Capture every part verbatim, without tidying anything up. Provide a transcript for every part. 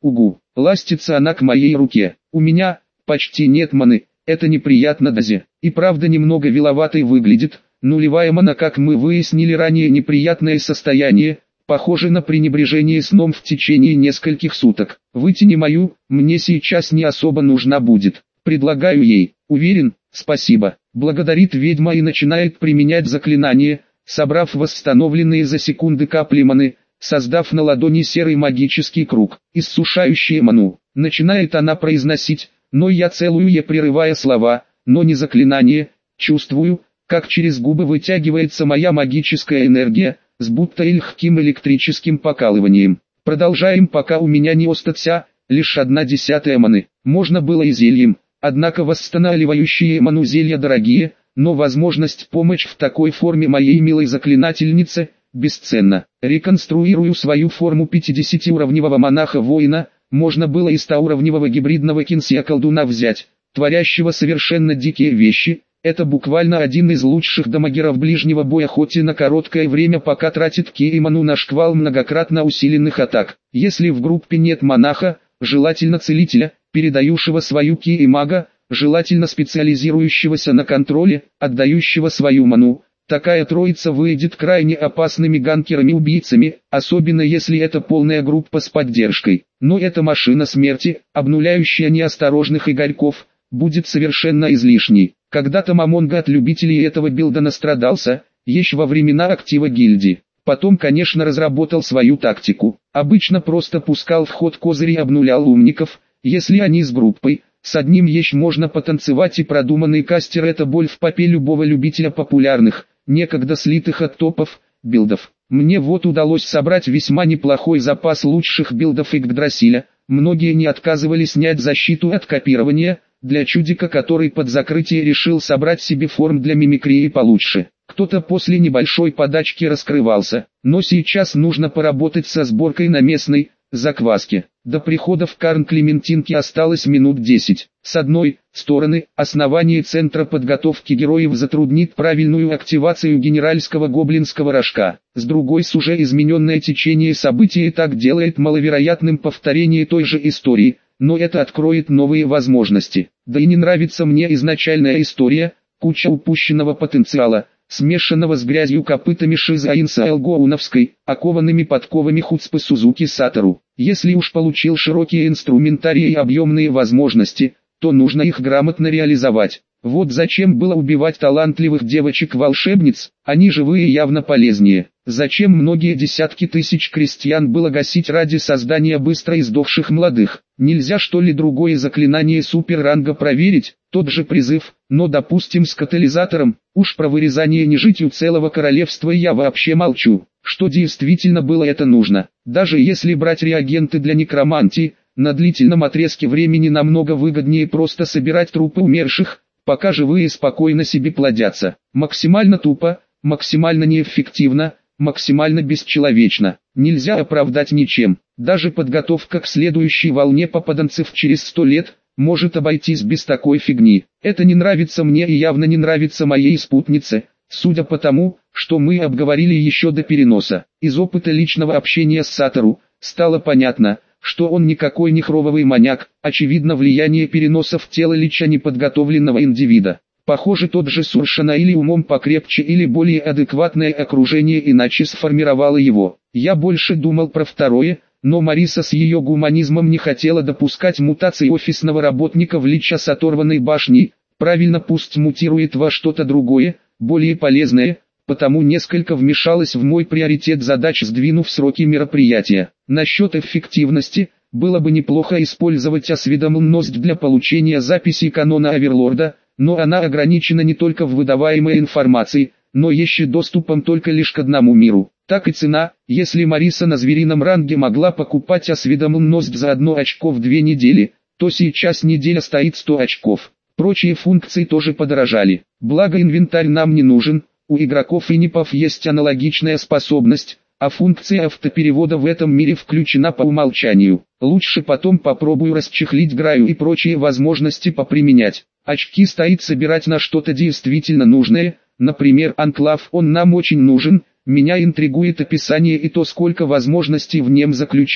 Угу, ластится она к моей руке. У меня почти нет маны, это неприятно дозе. И правда немного виловатой выглядит. Нулевая мана, как мы выяснили ранее, неприятное состояние, похоже на пренебрежение сном в течение нескольких суток. Вытяни мою, мне сейчас не особо нужна будет. Предлагаю ей. Уверен? Спасибо. Благодарит ведьма и начинает применять заклинание, собрав восстановленные за секунды капли маны, создав на ладони серый магический круг, иссушающий ману. Начинает она произносить, но я целую ей, прерывая слова, но не заклинание. Чувствую, как через губы вытягивается моя магическая энергия, с будто легким электрическим покалыванием. Продолжаем, пока у меня не остатся лишь одна десятая маны. Можно было и зельем, однако восстанавливающие ману зелья дорогие, но возможность помочь в такой форме моей милой заклинательнице бесценна. Реконструирую свою форму пятидесятиуровневого монаха-воина, можно было и стоуровневого гибридного кинсия-колдуна взять, творящего совершенно дикие вещи. Это буквально один из лучших дамагеров ближнего боя, хоть и на короткое время, пока тратит ки и ману на шквал многократно усиленных атак. Если в группе нет монаха, желательно целителя, передающего свою ки и мага, желательно специализирующегося на контроле, отдающего свою ману, такая троица выйдет крайне опасными ганкерами-убийцами, особенно если это полная группа с поддержкой. Но эта машина смерти, обнуляющая неосторожных игорьков, будет совершенно излишней. Когда-то Мамонга от любителей этого билда настрадался, еще во времена актива гильдии. Потом, конечно, разработал свою тактику. Обычно просто пускал в ход козыри и обнулял умников, если они с группой. С одним еще можно потанцевать, и продуманный кастер — это боль в попе любого любителя популярных, некогда слитых от топов, билдов. Мне вот удалось собрать весьма неплохой запас лучших билдов Игдрасиля. Многие не отказывали снять защиту от копирования, для чудика, который под закрытие решил собрать себе форм для мимикрии получше. Кто-то после небольшой подачки раскрывался, но сейчас нужно поработать со сборкой на местной закваске. До прихода в Карн Клементинки осталось минут десять. С одной стороны, основание центра подготовки героев затруднит правильную активацию генеральского гоблинского рожка. С другой, с уже измененное течение событий и так делает маловероятным повторение той же истории, но это откроет новые возможности. Да и не нравится мне изначальная история, куча упущенного потенциала, смешанного с грязью копытами Шизаинса Элгоуновской, окованными подковами Хуцпы Сузуки Сатору. Если уж получил широкие инструментарии и объемные возможности, то нужно их грамотно реализовать. Вот зачем было убивать талантливых девочек-волшебниц, они живые явно полезнее. Зачем многие десятки тысяч крестьян было гасить ради создания быстро издохших молодых? Нельзя что ли другое заклинание суперранга проверить, тот же призыв, но допустим с катализатором. Уж про вырезание нежитью целого королевства я вообще молчу. Что действительно было это нужно? Даже если брать реагенты для некромантии, на длительном отрезке времени намного выгоднее просто собирать трупы умерших, пока живые спокойно себе плодятся. Максимально тупо, максимально неэффективно, максимально бесчеловечно. Нельзя оправдать ничем. Даже подготовка к следующей волне попаданцев через сто лет может обойтись без такой фигни. Это не нравится мне и явно не нравится моей спутнице, судя по тому, что мы обговорили еще до переноса. Из опыта личного общения с Сатору стало понятно, что он никакой не хрововый маньяк, очевидно влияние переноса в тело лича неподготовленного индивида. Похоже, тот же Суршана или умом покрепче, или более адекватное окружение иначе сформировало его. Я больше думал про второе, но Мариса с ее гуманизмом не хотела допускать мутации офисного работника в лича с оторванной башней. Правильно, пусть мутирует во что-то другое, более полезное, потому несколько вмешалась в мой приоритет задач, сдвинув сроки мероприятия. Насчет эффективности, было бы неплохо использовать осведомленность для получения записей канона Оверлорда, но она ограничена не только в выдаваемой информации, но еще доступом только лишь к одному миру. Так и цена, если Мариса на зверином ранге могла покупать осведомленность за одно очко в две недели, то сейчас неделя стоит сто очков. Прочие функции тоже подорожали. Благо инвентарь нам не нужен, у игроков и нипов есть аналогичная способность, а функция автоперевода в этом мире включена по умолчанию. Лучше потом попробую расчехлить Граю и прочие возможности поприменять. Очки стоит собирать на что-то действительно нужное, например, анклав, он нам очень нужен, меня интригует описание и то, сколько возможностей в нем заключено.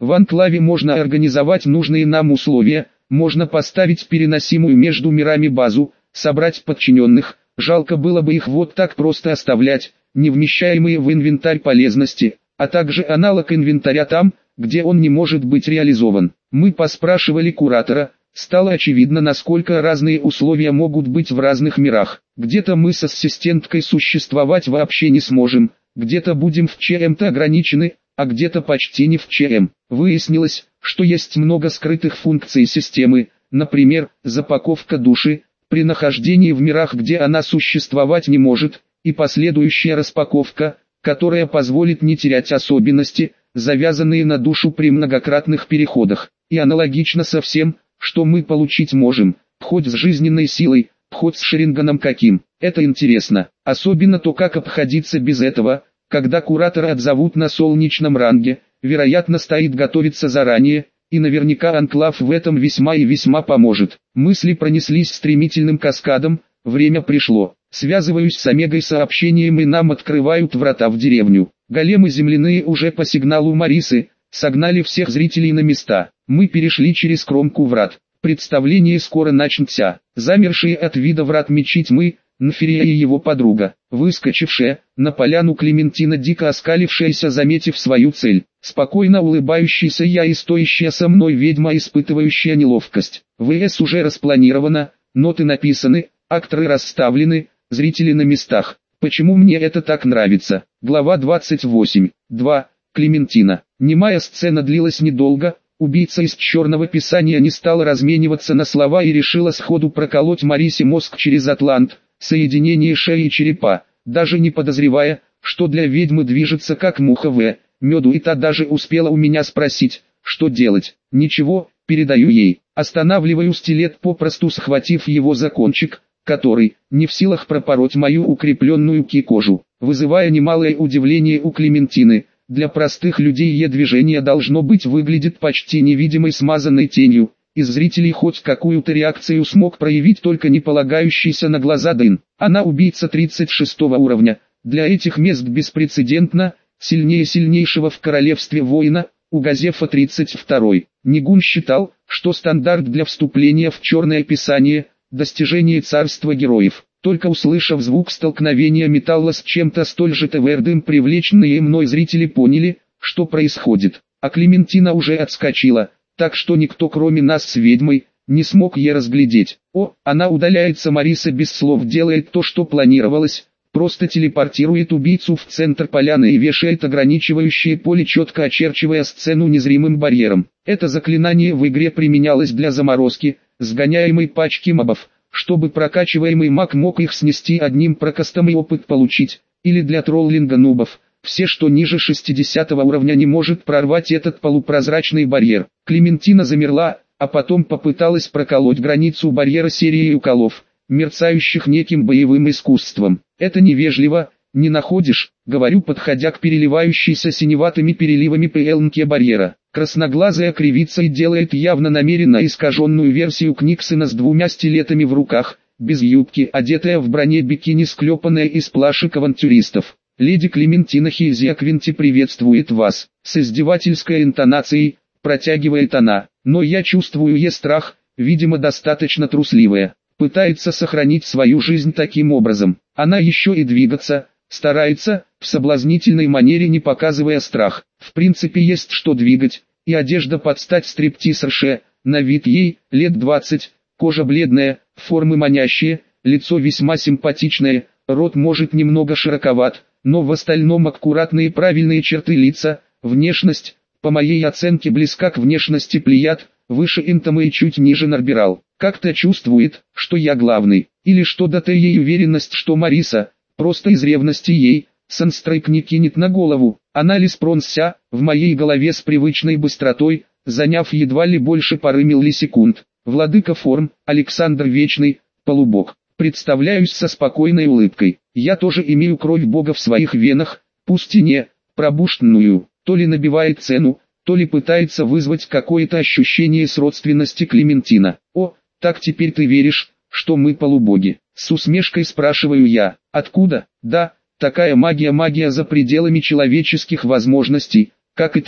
В анклаве можно организовать нужные нам условия, можно поставить переносимую между мирами базу, собрать подчиненных, жалко было бы их вот так просто оставлять, не вмещаемые в инвентарь полезности, а также аналог инвентаря там, где он не может быть реализован. Мы поспрашивали куратора, стало очевидно, насколько разные условия могут быть в разных мирах. Где-то мы с ассистенткой существовать вообще не сможем, где-то будем в чем-то ограничены, а где-то почти не в чем. Выяснилось, что есть много скрытых функций системы, например, запаковка души, при нахождении в мирах, где она существовать не может, и последующая распаковка, которая позволит не терять особенности, завязанные на душу при многократных переходах, и аналогично со всем, что мы получить можем, хоть с жизненной силой, хоть с шеринганом каким. Это интересно, особенно то, как обходиться без этого, когда куратора отзовут на солнечном ранге, вероятно стоит готовиться заранее, и наверняка анклав в этом весьма и весьма поможет. Мысли пронеслись стремительным каскадом, время пришло. Связываюсь с Омегой сообщением, и нам открывают врата в деревню. Големы земляные уже по сигналу Марисы согнали всех зрителей на места. Мы перешли через кромку врат. Представление скоро начнется. Замершие от вида врат мечи тьмы, Нфирия и его подруга, выскочившая на поляну Клементина, дико оскалившаяся, заметив свою цель, спокойно улыбающийся я и стоящая со мной ведьма, испытывающая неловкость. ВС уже распланировано, ноты написаны, акторы расставлены, зрители на местах. Почему мне это так нравится? Глава двадцать восемь. два. Клементина. Немая сцена длилась недолго. Убийца из черного писания не стала размениваться на слова и решила сходу проколоть Марисе мозг через атлант, соединение шеи и черепа, даже не подозревая, что для ведьмы движется как муха в меду, и та даже успела у меня спросить, что делать. Ничего, передаю ей. Останавливаю стилет, попросту схватив его за кончик, который не в силах пропороть мою укрепленную ки-кожу, вызывая немалое удивление у Клементины. Для простых людей ее движение должно быть выглядит почти невидимой смазанной тенью. Из зрителей хоть какую-то реакцию смог проявить только не полагающийся на глаза Дын. Она убийца тридцать шестого уровня, для этих мест беспрецедентно, сильнее сильнейшего в королевстве воина, у Газефа тридцать второй. Нигун считал, что стандарт для вступления в черное писание – достижение царства героев. Только услышав звук столкновения металла с чем-то столь же твердым, привлеченные мной зрители поняли, что происходит. А Клементина уже отскочила, так что никто кроме нас с ведьмой не смог ее разглядеть. О, она удаляется. Мариса без слов делает то, что планировалось, просто телепортирует убийцу в центр поляны и вешает ограничивающее поле, четко очерчивая сцену незримым барьером. Это заклинание в игре применялось для заморозки сгоняемой пачки мобов, чтобы прокачиваемый маг мог их снести одним прокастом и опыт получить, или для троллинга нубов. Все, что ниже шестидесятого уровня, не может прорвать этот полупрозрачный барьер. Клементина замерла, а потом попыталась проколоть границу барьера серией уколов, мерцающих неким боевым искусством. Это невежливо, не находишь? Говорю, подходя к переливающейся синеватыми переливами пленке барьера. Красноглазая кривится и делает явно намеренно искаженную версию Книксона с двумя стилетами в руках, без юбки, одетая в броне бикини, склепанная из плашек авантюристов. Леди Клементина Хейзиаквинти приветствует вас, с издевательской интонацией, протягивает она, но я чувствую ее страх, видимо достаточно трусливая, пытается сохранить свою жизнь таким образом, она еще и двигаться, старается, в соблазнительной манере, не показывая страх. В принципе есть что двигать, и одежда под стать стриптизерше, на вид ей, лет двадцать, кожа бледная, формы манящие, лицо весьма симпатичное, рот может немного широковат, но в остальном аккуратные правильные черты лица, внешность, по моей оценке близка к внешности Плеяд, выше Интома и чуть ниже Нарбирал. Как-то чувствует, что я главный, или что дата ей уверенность, что Мариса, просто из ревности ей, санстрайк не кинет на голову. Анализ пронсся, в моей голове с привычной быстротой, заняв едва ли больше пары миллисекунд. Владыка форм, Александр Вечный, полубог. Представляюсь со спокойной улыбкой. Я тоже имею кровь бога в своих венах, пусть и не пробужденную. То ли набивает цену, то ли пытается вызвать какое-то ощущение сродственности Клементина. О, так теперь ты веришь, что мы полубоги? С усмешкой спрашиваю я. Откуда? Да, такая магия, магия за пределами человеческих возможностей, как и тво.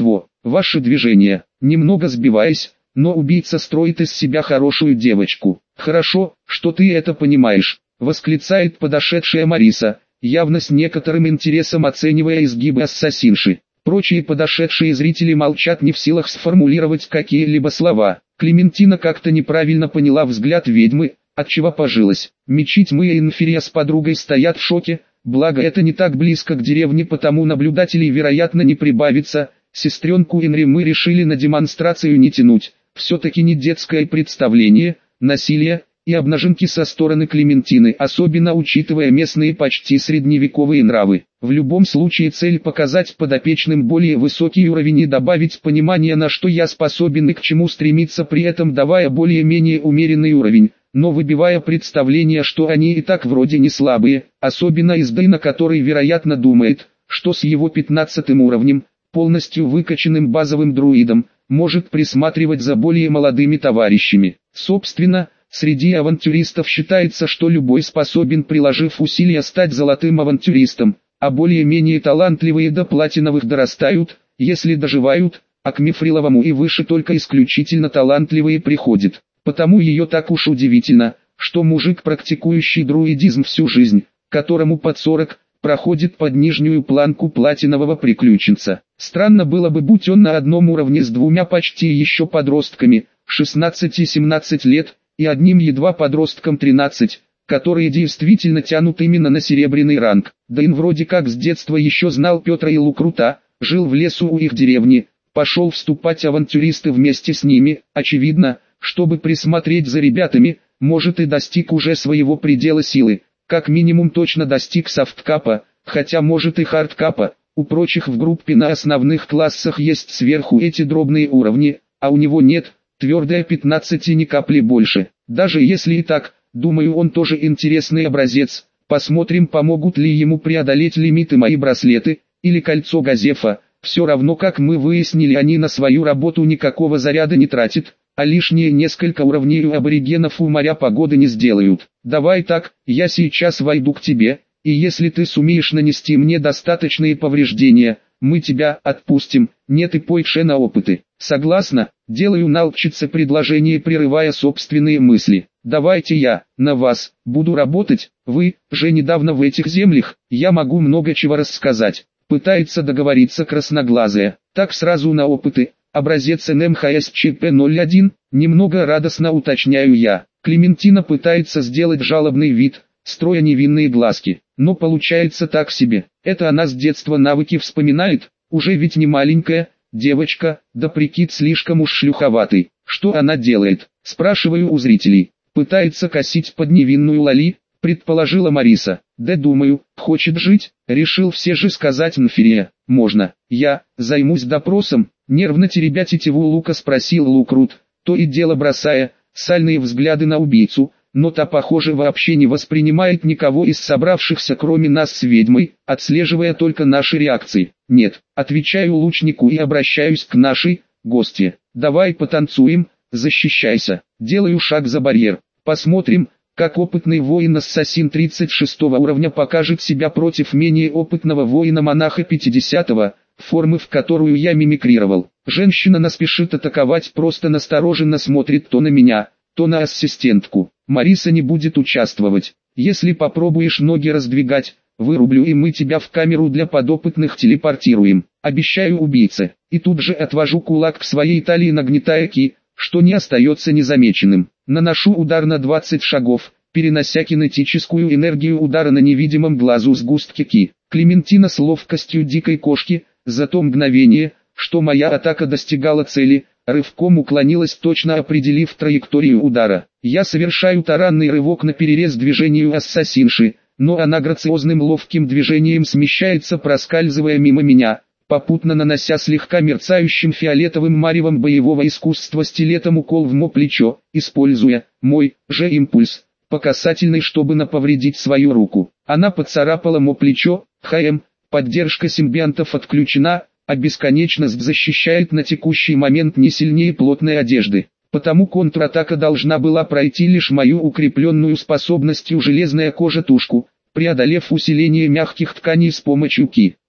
ваши движения, немного сбиваясь, но убийца строит из себя хорошую девочку. Хорошо, что ты это понимаешь, восклицает подошедшая Мариса, явно с некоторым интересом оценивая изгибы ассасинши. Прочие подошедшие зрители молчат, не в силах сформулировать какие-либо слова. Клементина как-то неправильно поняла взгляд ведьмы, отчего пожилась. Мечи тьмы и Инферия с подругой стоят в шоке, благо это не так близко к деревне, потому наблюдателей вероятно не прибавится. Сестренку Инри мы решили на демонстрацию не тянуть, все-таки не детское представление, насилие и обнаженки со стороны Клементины, особенно учитывая местные почти средневековые нравы. В любом случае цель показать подопечным более высокий уровень и добавить понимание, на что я способен и к чему стремиться, при этом давая более-менее умеренный уровень, но выбивая представление, что они и так вроде не слабые, особенно из Дэйна, который вероятно думает, что с его пятнадцатым уровнем, полностью выкачанным базовым друидом, может присматривать за более молодыми товарищами. Собственно, среди авантюристов считается, что любой способен, приложив усилия, стать золотым авантюристом, а более-менее талантливые до платиновых дорастают, если доживают, а к мифриловому и выше только исключительно талантливые приходят. Потому ее так уж удивительно, что мужик, практикующий друидизм всю жизнь, которому под сорок, проходит под нижнюю планку платинового приключенца. Странно было бы, будь он на одном уровне с двумя почти еще подростками, шестнадцать-семнадцать лет, и одним едва подростком тринадцать, которые действительно тянут именно на серебряный ранг. Дэйн вроде как с детства еще знал Петра и Лукрута, жил в лесу у их деревни, пошел вступать авантюристы вместе с ними, очевидно, чтобы присмотреть за ребятами, может и достиг уже своего предела силы, как минимум точно достиг софткапа, хотя может и хардкапа. У прочих в группе на основных классах есть сверху эти дробные уровни, а у него нет, твердая пятнадцать и ни капли больше. Даже если и так, думаю, он тоже интересный образец. Посмотрим, помогут ли ему преодолеть лимиты мои браслеты, или кольцо Газефа. Все равно, как мы выяснили, они на свою работу никакого заряда не тратят, а лишние несколько уровней у аборигенов у моря погоды не сделают. Давай так, я сейчас войду к тебе, и если ты сумеешь нанести мне достаточные повреждения, мы тебя отпустим, нет и пойдешь на опыты. Согласна, делаю налчице предложение, прерывая собственные мысли. Давайте я, на вас, буду работать, вы, же недавно в этих землях, я могу много чего рассказать. Пытается договориться красноглазая, так сразу на опыты. Образец эн эм ха эс че пэ ноль один, немного радостно уточняю я. Клементина пытается сделать жалобный вид, строя невинные глазки, но получается так себе. Это она с детства навыки вспоминает, уже ведь не маленькая девочка, да прикид слишком уж шлюховатый. Что она делает? Спрашиваю у зрителей. Пытается косить под невинную Лали, предположила Мариса. Да думаю, хочет жить, решил все же сказать Нферия. Можно, я, займусь допросом, нервно теребя тетиву лука спросил Лукрут, то и дело бросая сальные взгляды на убийцу, но та, похоже, вообще не воспринимает никого из собравшихся, кроме нас с ведьмой, отслеживая только наши реакции. Нет, отвечаю лучнику и обращаюсь к нашей гостье. Давай потанцуем, защищайся. Делаю шаг за барьер. Посмотрим, как опытный воин-ассасин тридцать шестого уровня покажет себя против менее опытного воина-монаха пятидесятого, формы в которую я мимикрировал. Женщина наспешит атаковать, просто настороженно смотрит то на меня, то на ассистентку. Мариса не будет участвовать. Если попробуешь ноги раздвигать, вырублю, и мы тебя в камеру для подопытных телепортируем. Обещаю убийце. И тут же отвожу кулак к своей талии, нагнетая ки, что не остается незамеченным. Наношу удар на двадцать шагов, перенося кинетическую энергию удара на невидимом глазу сгустки ки. Клементина с ловкостью дикой кошки, за то мгновение, что моя атака достигала цели, рывком уклонилась, точно определив траекторию удара. Я совершаю таранный рывок на перерез движению ассасинши, но она грациозным ловким движением смещается, проскальзывая мимо меня, попутно нанося слегка мерцающим фиолетовым маревом боевого искусства стилетом укол в мо плечо, используя мой же импульс, по касательной, чтобы наповредить свою руку. Она поцарапала мо плечо, ХМ, поддержка симбионтов отключена, а бесконечность защищает на текущий момент не сильнее плотной одежды. Потому контратака должна была пройти лишь мою укрепленную способностью железная кожа тушку, преодолев усиление мягких тканей с помощью ки.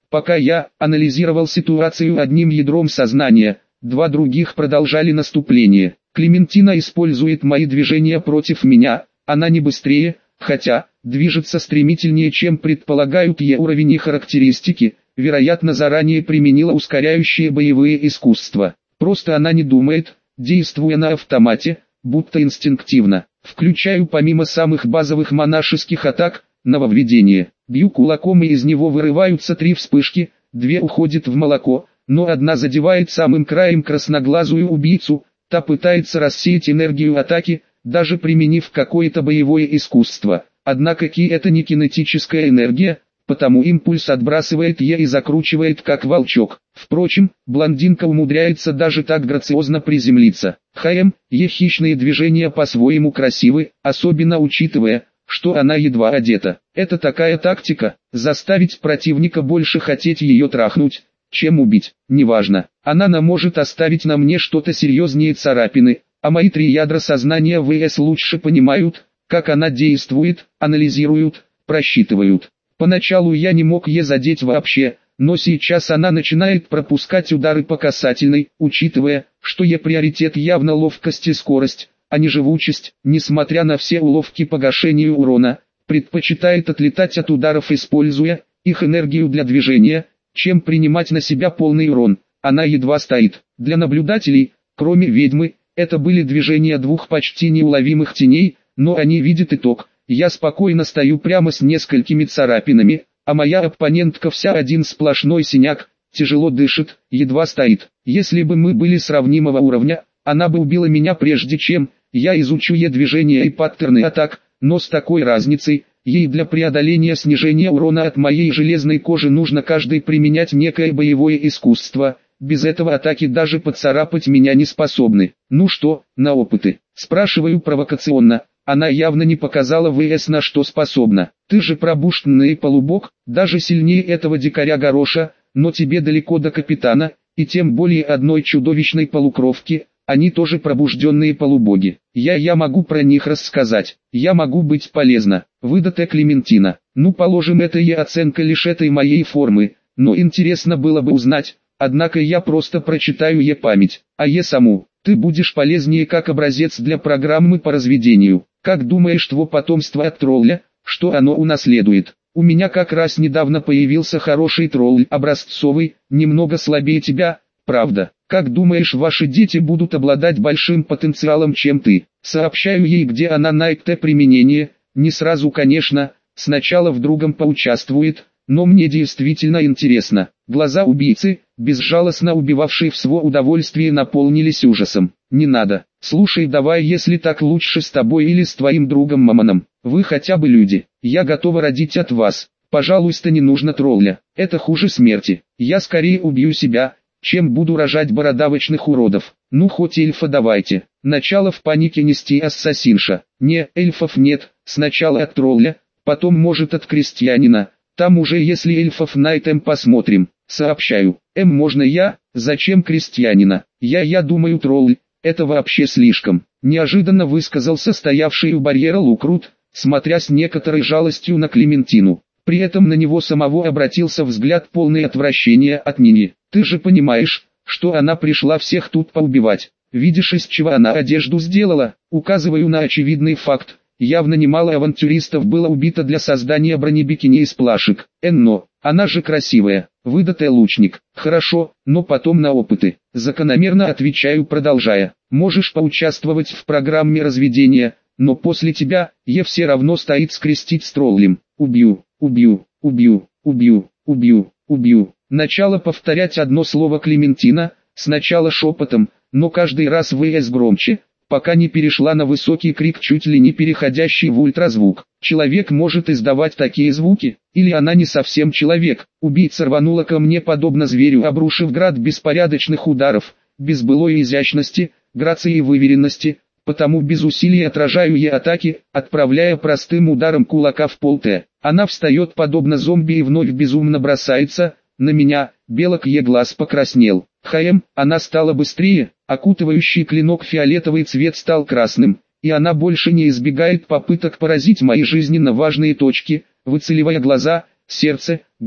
Пока я анализировал ситуацию одним ядром сознания, два других продолжали наступление. Клементина использует мои движения против меня, она не быстрее, хотя, движется стремительнее, чем предполагают ее уровень и характеристики, вероятно заранее применила ускоряющие боевые искусства. Просто она не думает, действуя на автомате, будто инстинктивно. Включаю помимо самых базовых монашеских атак, нововведение. Бью кулаком и из него вырываются три вспышки, две уходят в молоко, но одна задевает самым краем красноглазую убийцу, та пытается рассеять энергию атаки, даже применив какое-то боевое искусство. Однако ки это не кинетическая энергия, потому импульс отбрасывает ее и закручивает как волчок. Впрочем, блондинка умудряется даже так грациозно приземлиться. ХМ, ее хищные движения по-своему красивы, особенно учитывая, что она едва одета. Это такая тактика, заставить противника больше хотеть ее трахнуть, чем убить. Неважно, она нам может оставить на мне что-то серьезнее царапины, а мои три ядра сознания ВС лучше понимают, как она действует, анализируют, просчитывают. Поначалу я не мог ее задеть вообще, но сейчас она начинает пропускать удары по касательной, учитывая, что ее приоритет явно ловкость и скорость, а не живучесть, несмотря на все уловки по гашению урона, предпочитает отлетать от ударов, используя их энергию для движения, чем принимать на себя полный урон. Она едва стоит. Для наблюдателей, кроме ведьмы, это были движения двух почти неуловимых теней, но они видят итог. Я спокойно стою прямо с несколькими царапинами, а моя оппонентка вся один сплошной синяк, тяжело дышит, едва стоит. Если бы мы были сравнимого уровня, она бы убила меня прежде чем я изучу ей движения и паттерны атак, но с такой разницей, ей для преодоления снижения урона от моей железной кожи нужно каждый применять некое боевое искусство, без этого атаки даже поцарапать меня не способны. Ну что, на опыты? Спрашиваю провокационно. Она явно не показала ВС на что способна. Ты же пробужденный полубог, даже сильнее этого дикаря Гороша, но тебе далеко до капитана, и тем более одной чудовищной полукровки, они тоже пробужденные полубоги. Я я могу про них рассказать, я могу быть полезна. Выдата Клементина. Ну положим, это и оценка лишь этой моей формы, но интересно было бы узнать, однако я просто прочитаю ей память, а е саму. Ты будешь полезнее как образец для программы по разведению. Как думаешь, твое потомство от тролля, что оно унаследует? У меня как раз недавно появился хороший тролль, образцовый, немного слабее тебя, правда. Как думаешь, ваши дети будут обладать большим потенциалом, чем ты? Сообщаю ей, где она найдет применение, не сразу, конечно, сначала в другом поучаствует, но мне действительно интересно. Глаза убийцы, безжалостно убивавшие в свое удовольствие, наполнились ужасом. Не надо. Слушай, давай, если так, лучше с тобой или с твоим другом Мамоном. Вы хотя бы люди. Я готова родить от вас. Пожалуйста, не нужно тролля. Это хуже смерти. Я скорее убью себя, чем буду рожать бородавочных уродов. Ну хоть эльфа давайте. Начало в панике нести ассасинша. Не, эльфов нет. Сначала от тролля, потом может от крестьянина. Там уже если эльфов найдем, посмотрим. Сообщаю. М можно я? Зачем крестьянина? Я я думаю, тролль. Это вообще слишком. Неожиданно высказался стоявший у барьера Лукрут, смотря с некоторой жалостью на Клементину. При этом на него самого обратился взгляд полный отвращения от Нини. Ты же понимаешь, что она пришла всех тут поубивать. Видишь, из чего она одежду сделала? Указываю на очевидный факт. Явно немало авантюристов было убито для создания бронебикини из плашек. Энно, она же красивая. Выдатый лучник. Хорошо, но потом на опыты. Закономерно отвечаю, продолжая. Можешь поучаствовать в программе разведения, но после тебя, я все равно стоит скрестить с троллем. Убью, убью, убью, убью, убью, убью. Начало повторять одно слово Клементина, сначала шепотом, но каждый раз ВС громче, пока не перешла на высокий крик, чуть ли не переходящий в ультразвук. Человек может издавать такие звуки, или она не совсем человек. Убийца рванула ко мне подобно зверю, обрушив град беспорядочных ударов, без былой изящности, грации и выверенности, потому без усилий отражаю ей атаки, отправляя простым ударом кулака в пол Т. Она встает подобно зомби и вновь безумно бросается на меня. Белок ей глаз покраснел. ХМ, она стала быстрее, окутывающий клинок фиолетовый цвет стал красным, и она больше не избегает попыток поразить мои жизненно важные точки, выцеливая глаза, сердце, горло.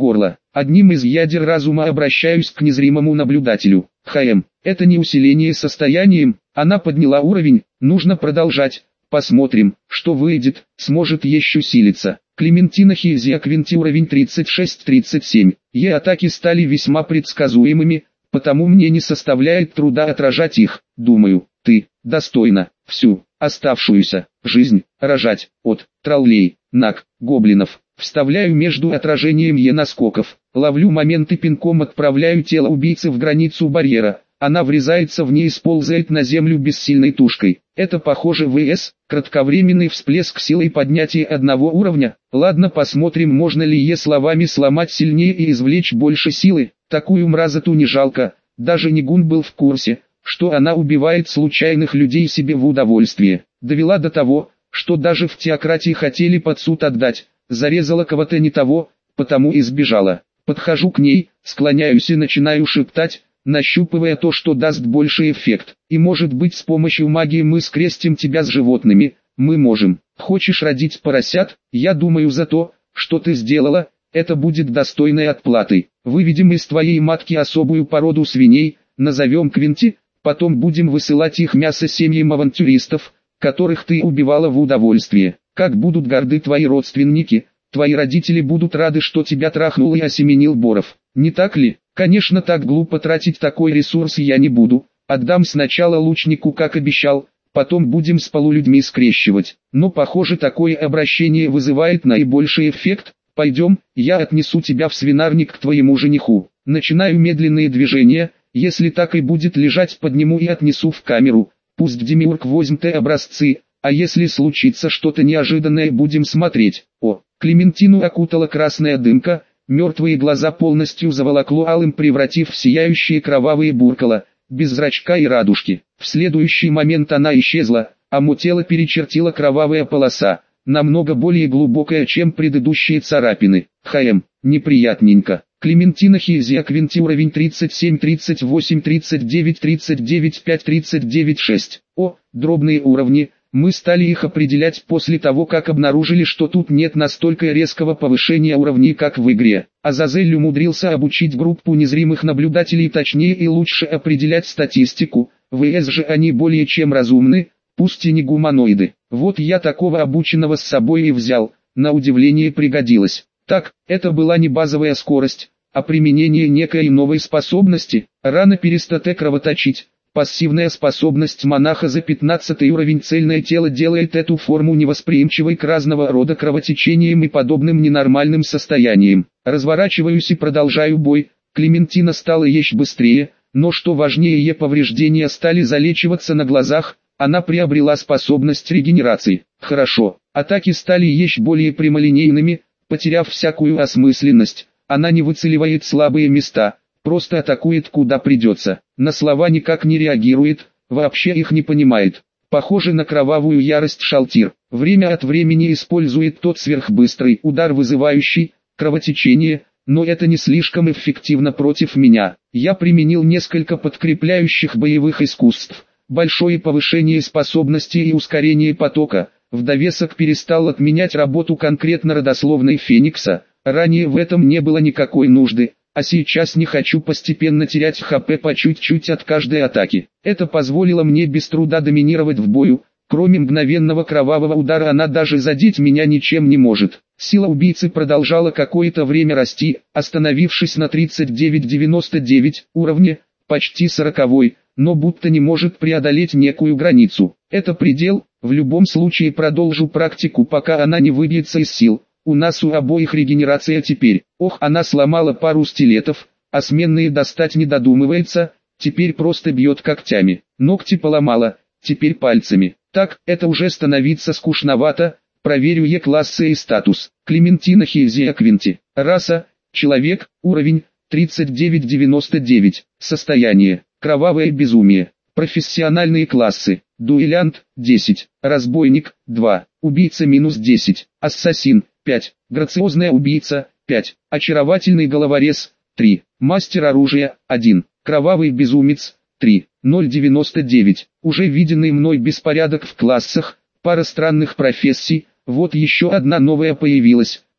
Одним из ядер разума обращаюсь к незримому наблюдателю. ХМ. Это не усиление состоянием, она подняла уровень, нужно продолжать. Посмотрим, что выйдет, сможет еще силиться. Клементина Хизия Квинти уровень тридцать шесть тридцать семь. Е атаки стали весьма предсказуемыми, потому мне не составляет труда отражать их. Думаю, ты достойна всю оставшуюся жизнь рожать от троллей, наг, гоблинов. Вставляю между отражением Е наскоков, ловлю момент и пинком отправляю тело убийцы в границу барьера. Она врезается в ней и сползает на землю бессильной тушкой. Это похоже ВС, кратковременный всплеск силы и поднятие одного уровня. Ладно, посмотрим, можно ли Е словами сломать сильнее и извлечь больше силы. Такую мразоту не жалко, даже Нигун был в курсе, что она убивает случайных людей себе в удовольствие. Довела до того, что даже в теократии хотели под суд отдать. Зарезала кого-то не того, потому и сбежала. Подхожу к ней, склоняюсь и начинаю шептать, нащупывая то, что даст больший эффект. И может быть, с помощью магии мы скрестим тебя с животными. Мы можем. Хочешь родить поросят? Я думаю, за то, что ты сделала, это будет достойной отплатой. Выведем из твоей матки особую породу свиней, назовем Квинти, потом будем высылать их мясо семьям авантюристов, которых ты убивала в удовольствие. Как будут горды твои родственники, твои родители будут рады, что тебя трахнул и осеменил Боров. Не так ли? Конечно, так глупо тратить такой ресурс я не буду. Отдам сначала лучнику, как обещал, потом будем с полулюдьми скрещивать. Но похоже, такое обращение вызывает наибольший эффект. Пойдем, я отнесу тебя в свинарник к твоему жениху. Начинаю медленные движения, если так и будет лежать, подниму и отнесу в камеру. Пусть Демиург возьмет образцы, а если случится что-то неожиданное, будем смотреть. О, Клементину окутала красная дымка, мертвые глаза полностью заволокло алым, превратив в сияющие кровавые буркала, без зрачка и радужки. В следующий момент она исчезла, а мо тело перечертила кровавая полоса, намного более глубокая, чем предыдущие царапины. ХМ, неприятненько. Клементина Хизия Квинти уровень тридцать семь тридцать восемь тридцать девять тридцать девять пять тридцать девять шесть. О, дробные уровни. Мы стали их определять после того, как обнаружили, что тут нет настолько резкого повышения уровней, как в игре. Азазель умудрился обучить группу незримых наблюдателей точнее и лучше определять статистику, ВС же они более чем разумны, пусть и не гуманоиды. Вот я такого обученного с собой и взял, на удивление пригодилось. Так, это была не базовая скорость, а применение некой новой способности. Рано перестать кровоточить. Пассивная способность монаха за пятнадцатый уровень. Цельное тело делает эту форму невосприимчивой к разного рода кровотечениям и подобным ненормальным состояниям. Разворачиваюсь и продолжаю бой. Клементина стала еще быстрее, но что важнее, ее повреждения стали залечиваться на глазах. Она приобрела способность регенерации. Хорошо, атаки стали еще более прямолинейными, потеряв всякую осмысленность. Она не выцеливает слабые места, просто атакует куда придется. На слова никак не реагирует, вообще их не понимает. Похоже на кровавую ярость Шалтир. Время от времени использует тот сверхбыстрый удар, вызывающий кровотечение, но это не слишком эффективно против меня. Я применил несколько подкрепляющих боевых искусств, большое повышение способности и ускорение потока. В довесок перестал отменять работу конкретно родословной Феникса. Ранее в этом не было никакой нужды. А сейчас не хочу постепенно терять ХП по чуть-чуть от каждой атаки. Это позволило мне без труда доминировать в бою. Кроме мгновенного кровавого удара она даже задеть меня ничем не может. Сила убийцы продолжала какое-то время расти, остановившись на тридцать девять девяносто девять уровне, почти сороковой, но будто не может преодолеть некую границу. Это предел, в любом случае продолжу практику, пока она не выбьется из сил. У нас у обоих регенерация теперь. Ох, она сломала пару стилетов, а сменные достать не додумывается, теперь просто бьет когтями. Ногти поломала, теперь пальцами. Так, это уже становится скучновато. Проверю Е-классы и статус. Клементина Хизия Квинти. Раса, человек, уровень, тридцать девять девяносто девять. Состояние, кровавое безумие. Профессиональные классы. Дуэлянт, десять. Разбойник, два. Убийца минус десять. Ассасин, пять. Грациозная убийца, пять. Очаровательный головорез, три. Мастер оружия, один. Кровавый безумец, три. ноль девяносто девять. Уже виденный мной беспорядок в классах, пара странных профессий, вот еще одна новая появилась.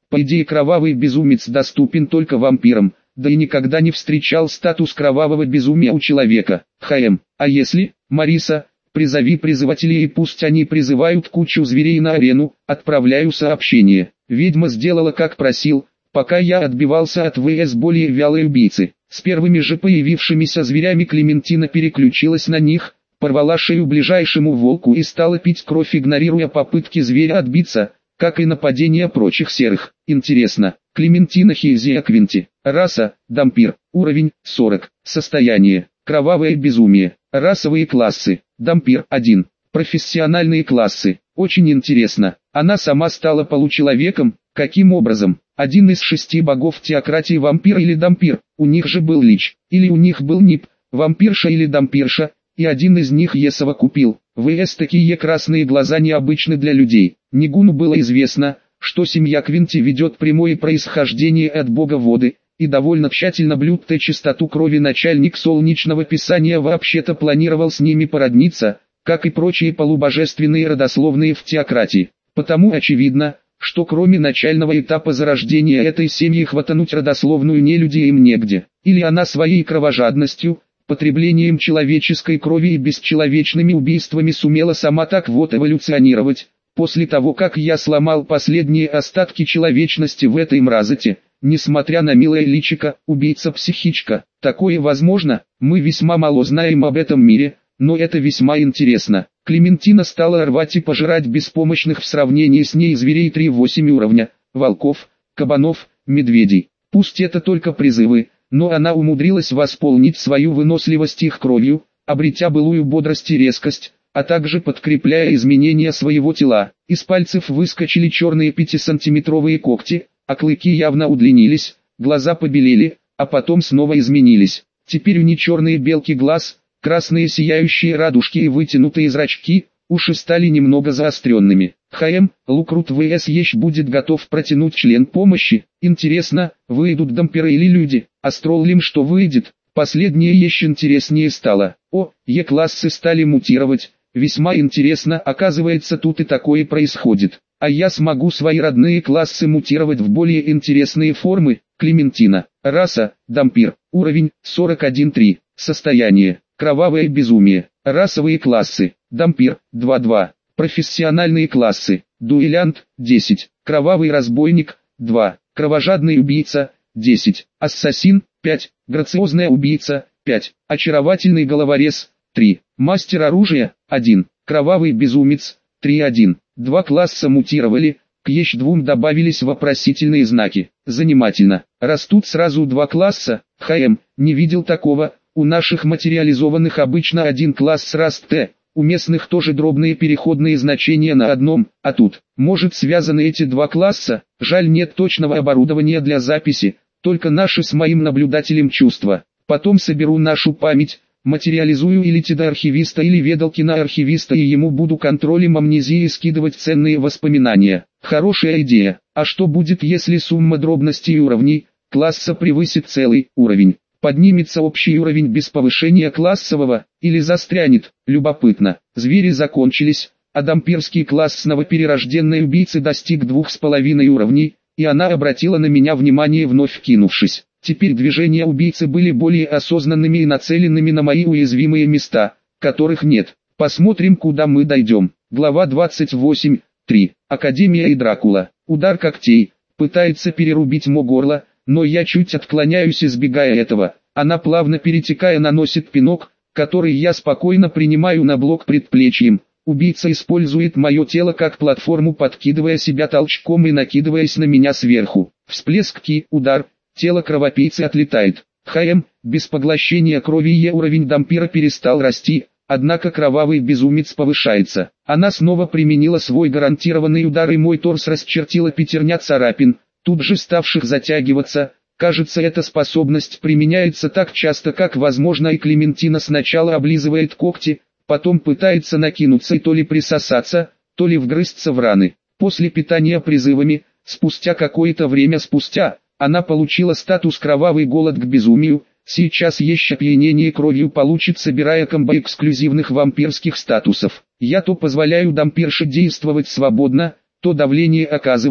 По идее, кровавый безумец доступен только вампирам, да и никогда не встречал статус кровавого безумия у человека. ХМ. А если, Мариса, призови призывателей и пусть они призывают кучу зверей на арену, отправляю сообщение. Ведьма сделала как просил, пока я отбивался от ВС более вялой убийцы. С первыми же появившимися зверями Клементина переключилась на них, порвала шею ближайшему волку и стала пить кровь, игнорируя попытки зверя отбиться, как и нападение прочих серых. Интересно, Клементина Хейзия Квинти. Раса, дампир. Уровень, сорок. Состояние, кровавое безумие. Расовые классы, дампир, один. Профессиональные классы, очень интересно. Она сама стала получеловеком, каким образом? Один из шести богов теократии вампир или дампир, у них же был лич, или у них был нип, вампирша или дампирша, и один из них Есова купил. ВС такие красные глаза необычны для людей. Нигуну было известно, что семья Квинти ведет прямое происхождение от бога воды, и довольно тщательно блюд чистоту крови. Начальник солнечного писания вообще-то планировал с ними породниться, как и прочие полубожественные родословные в теократии. Потому очевидно, что кроме начального этапа зарождения этой семьи хватануть родословную нелюдей им негде. Или она своей кровожадностью, потреблением человеческой крови и бесчеловечными убийствами сумела сама так вот эволюционировать. После того, как я сломал последние остатки человечности в этой мразоте, несмотря на милое личико, убийца-психичка, такое возможно, мы весьма мало знаем об этом мире, но это весьма интересно. Клементина стала рвать и пожирать беспомощных в сравнении с ней зверей три-восемь уровня, волков, кабанов, медведей. Пусть это только призывы, но она умудрилась восполнить свою выносливость их кровью, обретя былую бодрость и резкость, а также подкрепляя изменения своего тела. Из пальцев выскочили черные пятисантиметровые когти, а клыки явно удлинились, глаза побелели, а потом снова изменились. Теперь у нее черные белки глаз, красные сияющие радужки и вытянутые зрачки, уши стали немного заостренными. ХМ, Лукрут ВС Ещ будет готов протянуть член помощи. Интересно, выйдут дампиры или люди? Астроллим что выйдет? Последнее еще интереснее стало. О, Е-классы стали мутировать. Весьма интересно, оказывается, тут и такое происходит. А я смогу свои родные классы мутировать в более интересные формы. Клементина. Раса, дампир. Уровень, сорок один три. Состояние, кровавое безумие. Расовые классы, дампир, два-два. Профессиональные классы, дуэлянт, десять. Кровавый разбойник, два. Кровожадный убийца, десять. Ассасин, пять. Грациозная убийца, пять. Очаровательный головорез, три. Мастер оружия, один. Кровавый безумец, три-один. Два класса мутировали, к еще двум добавились вопросительные знаки. Занимательно. Растут сразу два класса. ХМ, не видел такого. У наших материализованных обычно один класс раст Т. У местных тоже дробные переходные значения на одном, а тут, может, связаны эти два класса. Жаль, нет точного оборудования для записи, только наши с моим наблюдателем чувства. Потом соберу нашу память, материализую или до архивиста или ведалки на архивиста и ему буду контролем амнезии скидывать ценные воспоминания. Хорошая идея. А что будет, если сумма дробностей уровней класса превысит целый уровень? Поднимется общий уровень без повышения классового, или застрянет? Любопытно. Звери закончились, а дампирский класс с новоперерожденной убийцы достиг двух с половиной уровней, и она обратила на меня внимание, вновь кинувшись. Теперь движения убийцы были более осознанными и нацеленными на мои уязвимые места, которых нет. Посмотрим, куда мы дойдем. Глава двадцать восемь, три. Академия и Дракула. Удар когтей. Пытается перерубить мо горло, но я чуть отклоняюсь, избегая этого. Она плавно перетекая наносит пинок, который я спокойно принимаю на блок предплечьем. Убийца использует мое тело как платформу, подкидывая себя толчком и накидываясь на меня сверху. Всплеск ки, удар, тело кровопийцы отлетает. ХМ, без поглощения крови Е уровень дампира перестал расти, однако кровавый безумец повышается. Она снова применила свой гарантированный удар и мой торс расчертила пятерня царапин, тут же ставших затягиваться. Кажется, эта способность применяется так часто, как возможно, и Клементина сначала облизывает когти, потом пытается накинуться и то ли присосаться, то ли вгрызться в раны. После питания призывами, спустя какое-то время спустя, она получила статус «Кровавый голод к безумию», сейчас еще опьянение кровью получит, собирая комбо эксклюзивных вампирских статусов. Я то позволяю дампирше действовать свободно, то давление оказываю,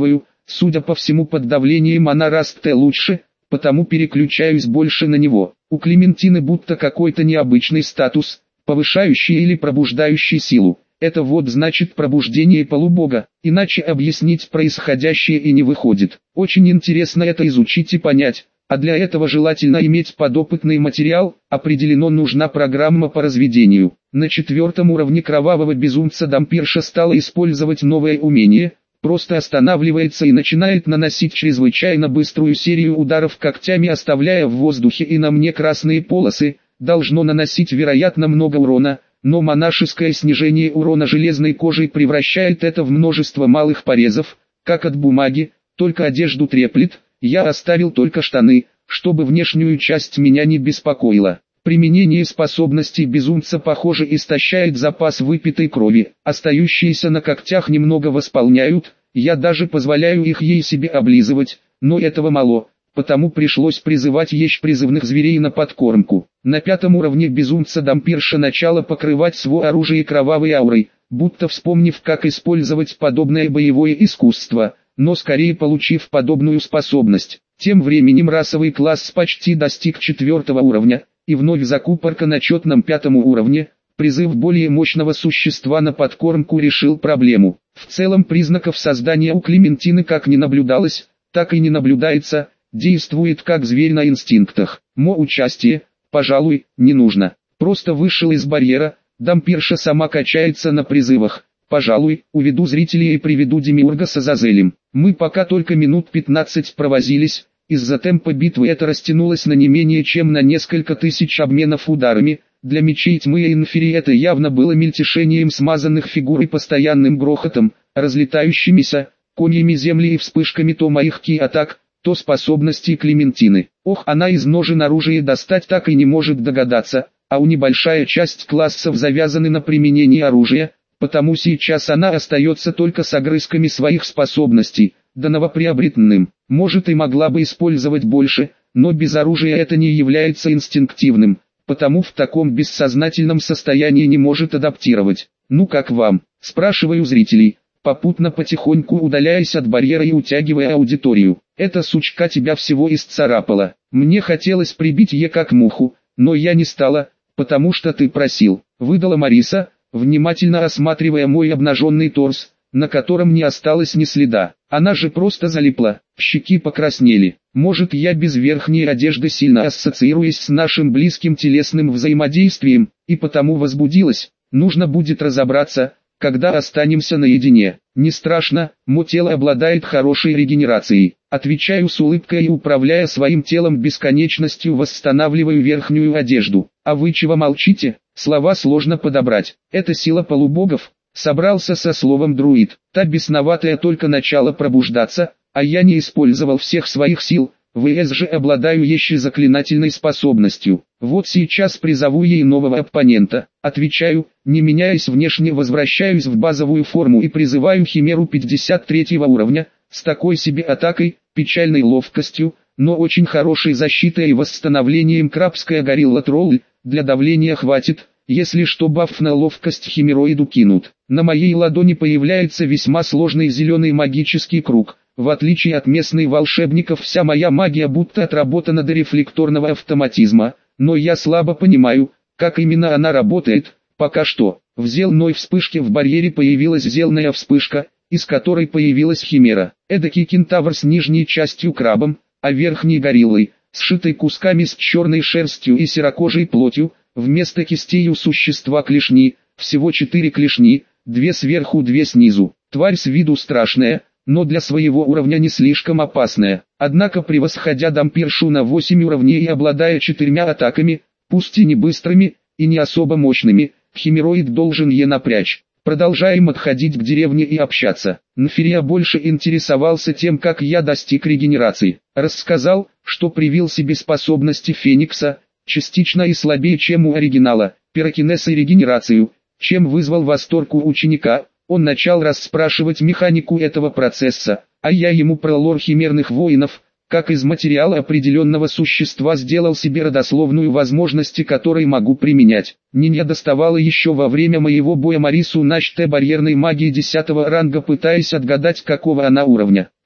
Судя по всему, под давлением она растет лучше, потому переключаюсь больше на него. У Клементины будто какой-то необычный статус, повышающий или пробуждающий силу. Это вот значит пробуждение полубога, иначе объяснить происходящее и не выходит. Очень интересно это изучить и понять, а для этого желательно иметь подопытный материал, определенно нужна программа по разведению. На четвертом уровне кровавого безумца дампирша стала использовать новое умение, просто останавливается и начинает наносить чрезвычайно быструю серию ударов когтями, оставляя в воздухе и на мне красные полосы, должно наносить вероятно много урона. Но монашеское снижение урона железной кожей превращает это в множество малых порезов, как от бумаги, только одежду треплет. Я оставил только штаны, чтобы внешнюю часть меня не беспокоила. Применение способностей безумца, похоже, истощает запас выпитой крови, остающиеся на когтях немного восполняют, я даже позволяю их ей себе облизывать, но этого мало. Потому пришлось призывать ещё призывных зверей на подкормку. На пятом уровне безумца дампирша начала покрывать свое оружие кровавой аурой, будто вспомнив, как использовать подобное боевое искусство, но скорее получив подобную способность. Тем временем расовый класс почти достиг четвертого уровня, и вновь закупорка на четном пятом уровне. Призыв более мощного существа на подкормку решил проблему. В целом признаков создания у Клементины как не наблюдалось, так и не наблюдается. Действует как зверь на инстинктах. Мо участие, пожалуй, не нужно. Просто вышел из барьера, дампирша сама качается на призывах. Пожалуй, уведу зрителей и приведу Демиурга с Азазелем. Мы пока только минут пятнадцать провозились, из-за темпа битвы это растянулось на не менее чем на несколько тысяч обменов ударами. Для мечей тьмы и инфери это явно было мельтешением смазанных фигур и постоянным грохотом, разлетающимися, коньями земли и вспышками то моих ки-атак, то способности Клементины. Ох, она из ножен оружия достать так и не может догадаться, а у небольшая часть классов завязаны на применении оружия, потому сейчас она остается только с огрызками своих способностей, да новоприобретенным. Может и могла бы использовать больше, но без оружия это не является инстинктивным, потому в таком бессознательном состоянии не может адаптировать. Ну как вам? Спрашиваю зрителей, попутно потихоньку удаляясь от барьера и утягивая аудиторию. Эта сучка тебя всего исцарапала. Мне хотелось прибить ее как муху, но я не стала, потому что ты просил. Выдала Мариса, внимательно осматривая мой обнаженный торс, на котором не осталось ни следа. Она же просто залипла, щеки покраснели. Может, я без верхней одежды сильно ассоциируясь с нашим близким телесным взаимодействием, и потому возбудилась. Нужно будет разобраться, когда останемся наедине. Не страшно, мо тело обладает хорошей регенерацией. Отвечаю с улыбкой и управляя своим телом бесконечностью восстанавливаю верхнюю одежду. А вы чего молчите? Слова сложно подобрать. Это сила полубогов. Собрался со словом друид. Та бесноватая только начала пробуждаться, а я не использовал всех своих сил. ВС же обладаю еще заклинательной способностью. Вот сейчас призову ей нового оппонента. Отвечаю, не меняясь внешне, возвращаюсь в базовую форму и призываю химеру пятьдесят третьего уровня, с такой себе атакой, печальной ловкостью, но очень хорошей защитой и восстановлением. Крабская горилла тролль, для давления хватит, если что баф на ловкость химероиду кинут. На моей ладони появляется весьма сложный зеленый магический круг. В отличие от местных волшебников, вся моя магия будто отработана до рефлекторного автоматизма, но я слабо понимаю, как именно она работает. Пока что, в зеленой вспышке в барьере появилась зеленая вспышка, из которой появилась химера. Эдакий кентавр с нижней частью крабом, а верхней гориллой, сшитой кусками с черной шерстью и серокожей плотью. Вместо кистей у существа клешни, всего четыре клешни, две сверху, две снизу. Тварь с виду страшная, но для своего уровня не слишком опасная. Однако превосходя дампиршу на восемь уровней и обладая четырьмя атаками, пусть и не быстрыми, и не особо мощными, химероид должен е напрячь. Продолжаем отходить к деревне и общаться. Нферия больше интересовался тем, как я достиг регенерации. Рассказал, что привил себе способности Феникса, частично и слабее, чем у оригинала, пирокинез и регенерацию, чем вызвал восторг у ученика. Он начал расспрашивать механику этого процесса, а я ему про лор химерных воинов, как из материала определенного существа сделал себе родословную, возможности которой могу применять. Ниня доставала еще во время моего боя Марису на щите барьерной магии десятого ранга, пытаясь отгадать, какого она уровня.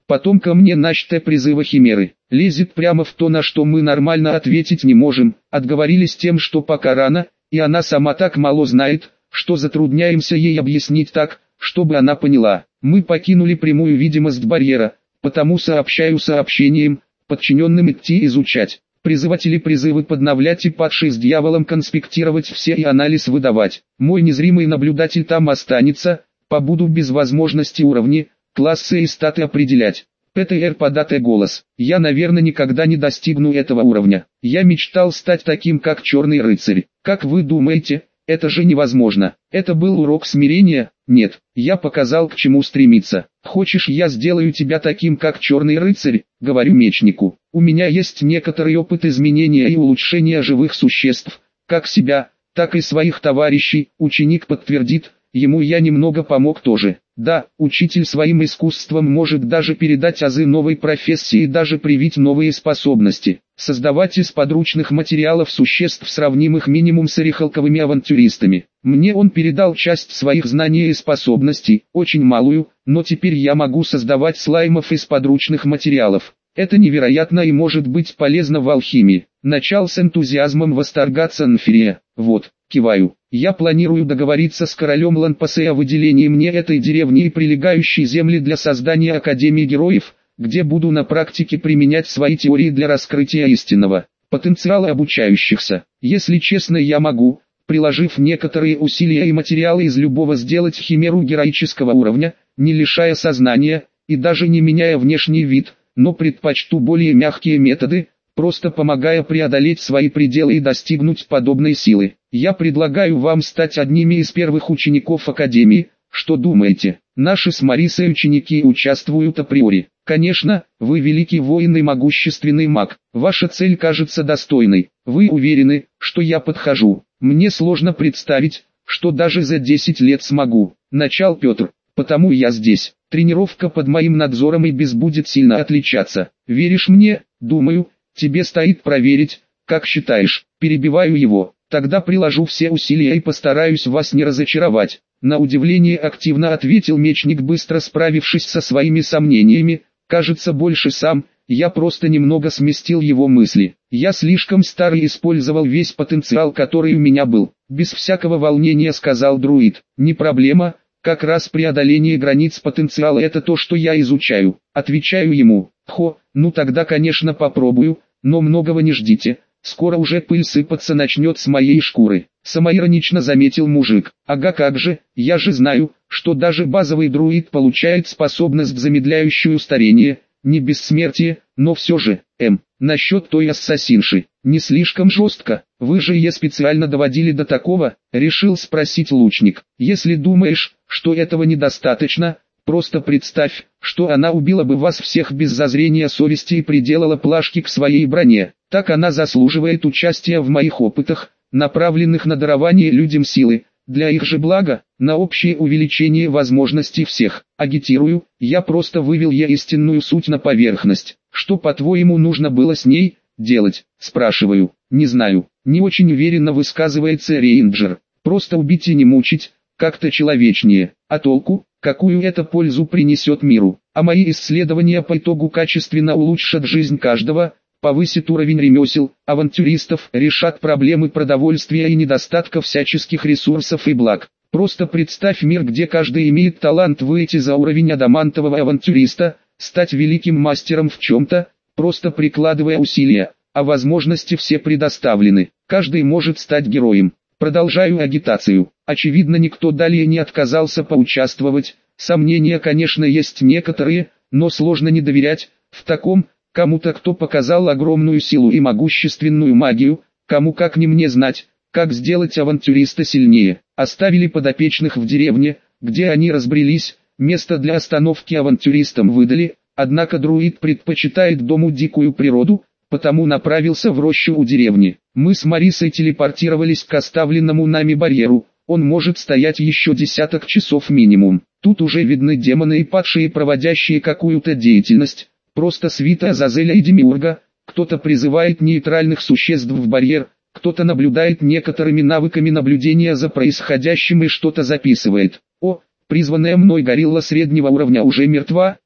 Потом ко мне начато призыва химеры. Лезет прямо в то, на что мы нормально ответить не можем. Отговорились тем, что пока рано, и она сама так мало знает, что затрудняемся ей объяснить так, чтобы она поняла. Мы покинули прямую видимость барьера, потому сообщаю сообщением, подчиненным идти изучать. Призыватели призывы подновлять и падшие с дьяволом конспектировать все и анализ выдавать. Мой незримый наблюдатель там останется, побуду без возможности уровни, классы и статы определять. ПТР податый голос. Я, наверное, никогда не достигну этого уровня. Я мечтал стать таким, как Черный Рыцарь. Как вы думаете, это же невозможно. Это был урок смирения? Нет, я показал, к чему стремиться. Хочешь, я сделаю тебя таким, как Черный Рыцарь? Говорю мечнику. У меня есть некоторый опыт изменения и улучшения живых существ, как себя, так и своих товарищей. Ученик подтвердит, ему я немного помог тоже. Да, учитель своим искусством может даже передать азы новой профессии и даже привить новые способности. Создавать из подручных материалов существ, сравнимых минимум с орехалковыми авантюристами. Мне он передал часть своих знаний и способностей, очень малую, но теперь я могу создавать слаймов из подручных материалов. Это невероятно и может быть полезно в алхимии. Начал с энтузиазмом восторгаться Нфирия. Вот, киваю. Я планирую договориться с королем Ланпасе о выделении мне этой деревни и прилегающей земли для создания Академии Героев, где буду на практике применять свои теории для раскрытия истинного потенциала обучающихся. Если честно, я могу, приложив некоторые усилия и материалы из любого, сделать химеру героического уровня, не лишая сознания, и даже не меняя внешний вид, но предпочту более мягкие методы, просто помогая преодолеть свои пределы и достигнуть подобной силы. Я предлагаю вам стать одними из первых учеников Академии. Что думаете? Наши с Марисой ученики участвуют априори. Конечно, вы великий воин и могущественный маг. Ваша цель кажется достойной. Вы уверены, что я подхожу? Мне сложно представить, что даже за десять лет смогу. Начал Петр. Потому я здесь. Тренировка под моим надзором и без будет сильно отличаться. Веришь мне? Думаю, тебе стоит проверить. Как считаешь? Перебиваю его. Тогда приложу все усилия и постараюсь вас не разочаровать. На удивление активно ответил мечник, быстро справившись со своими сомнениями. Кажется, больше сам, я просто немного сместил его мысли. Я слишком стар и использовал весь потенциал, который у меня был. Без всякого волнения сказал друид. Не проблема, как раз преодоление границ потенциала — это то, что я изучаю. Отвечаю ему. Хо, ну тогда конечно попробую, но многого не ждите. Скоро уже пыль сыпаться начнет с моей шкуры. Самоиронично заметил мужик. Ага, как же, я же знаю, что даже базовый друид получает способность, замедляющую старение, не бессмертие, но все же, эм, насчет той ассасинши, не слишком жестко, вы же ее специально доводили до такого, решил спросить лучник. Если думаешь, что этого недостаточно, просто представь, что она убила бы вас всех без зазрения совести и приделала плашки к своей броне. Так она заслуживает участия в моих опытах, направленных на дарование людям силы, для их же блага, на общее увеличение возможностей всех. Агитирую, я просто вывел я истинную суть на поверхность. Что, по-твоему, нужно было с ней делать? Спрашиваю. Не знаю. Не очень уверенно высказывается рейнджер. Просто убить и не мучить, как-то человечнее. А толку? Какую это пользу принесет миру? А мои исследования по итогу качественно улучшат жизнь каждого, повысит уровень ремесел, авантюристов, решат проблемы продовольствия и недостатка всяческих ресурсов и благ. Просто представь мир, где каждый имеет талант выйти за уровень адамантового авантюриста, стать великим мастером в чем-то, просто прикладывая усилия, а возможности все предоставлены. Каждый может стать героем. Продолжаю агитацию. Очевидно, никто далее не отказался поучаствовать. Сомнения, конечно, есть некоторые, но сложно не доверять в таком кому-то, кто показал огромную силу и могущественную магию. Кому как не мне знать, как сделать авантюриста сильнее. Оставили подопечных в деревне, где они разбрелись, место для остановки авантюристам выдали, однако друид предпочитает дому дикую природу, потому направился в рощу у деревни. Мы с Марисой телепортировались к оставленному нами барьеру, он может стоять еще десяток часов минимум. Тут уже видны демоны и падшие, проводящие какую-то деятельность, просто свита Азазеля и Демиурга. Кто-то призывает нейтральных существ в барьер, кто-то наблюдает некоторыми навыками наблюдения за происходящим и что-то записывает. О, призванная мной горилла среднего уровня уже мертва,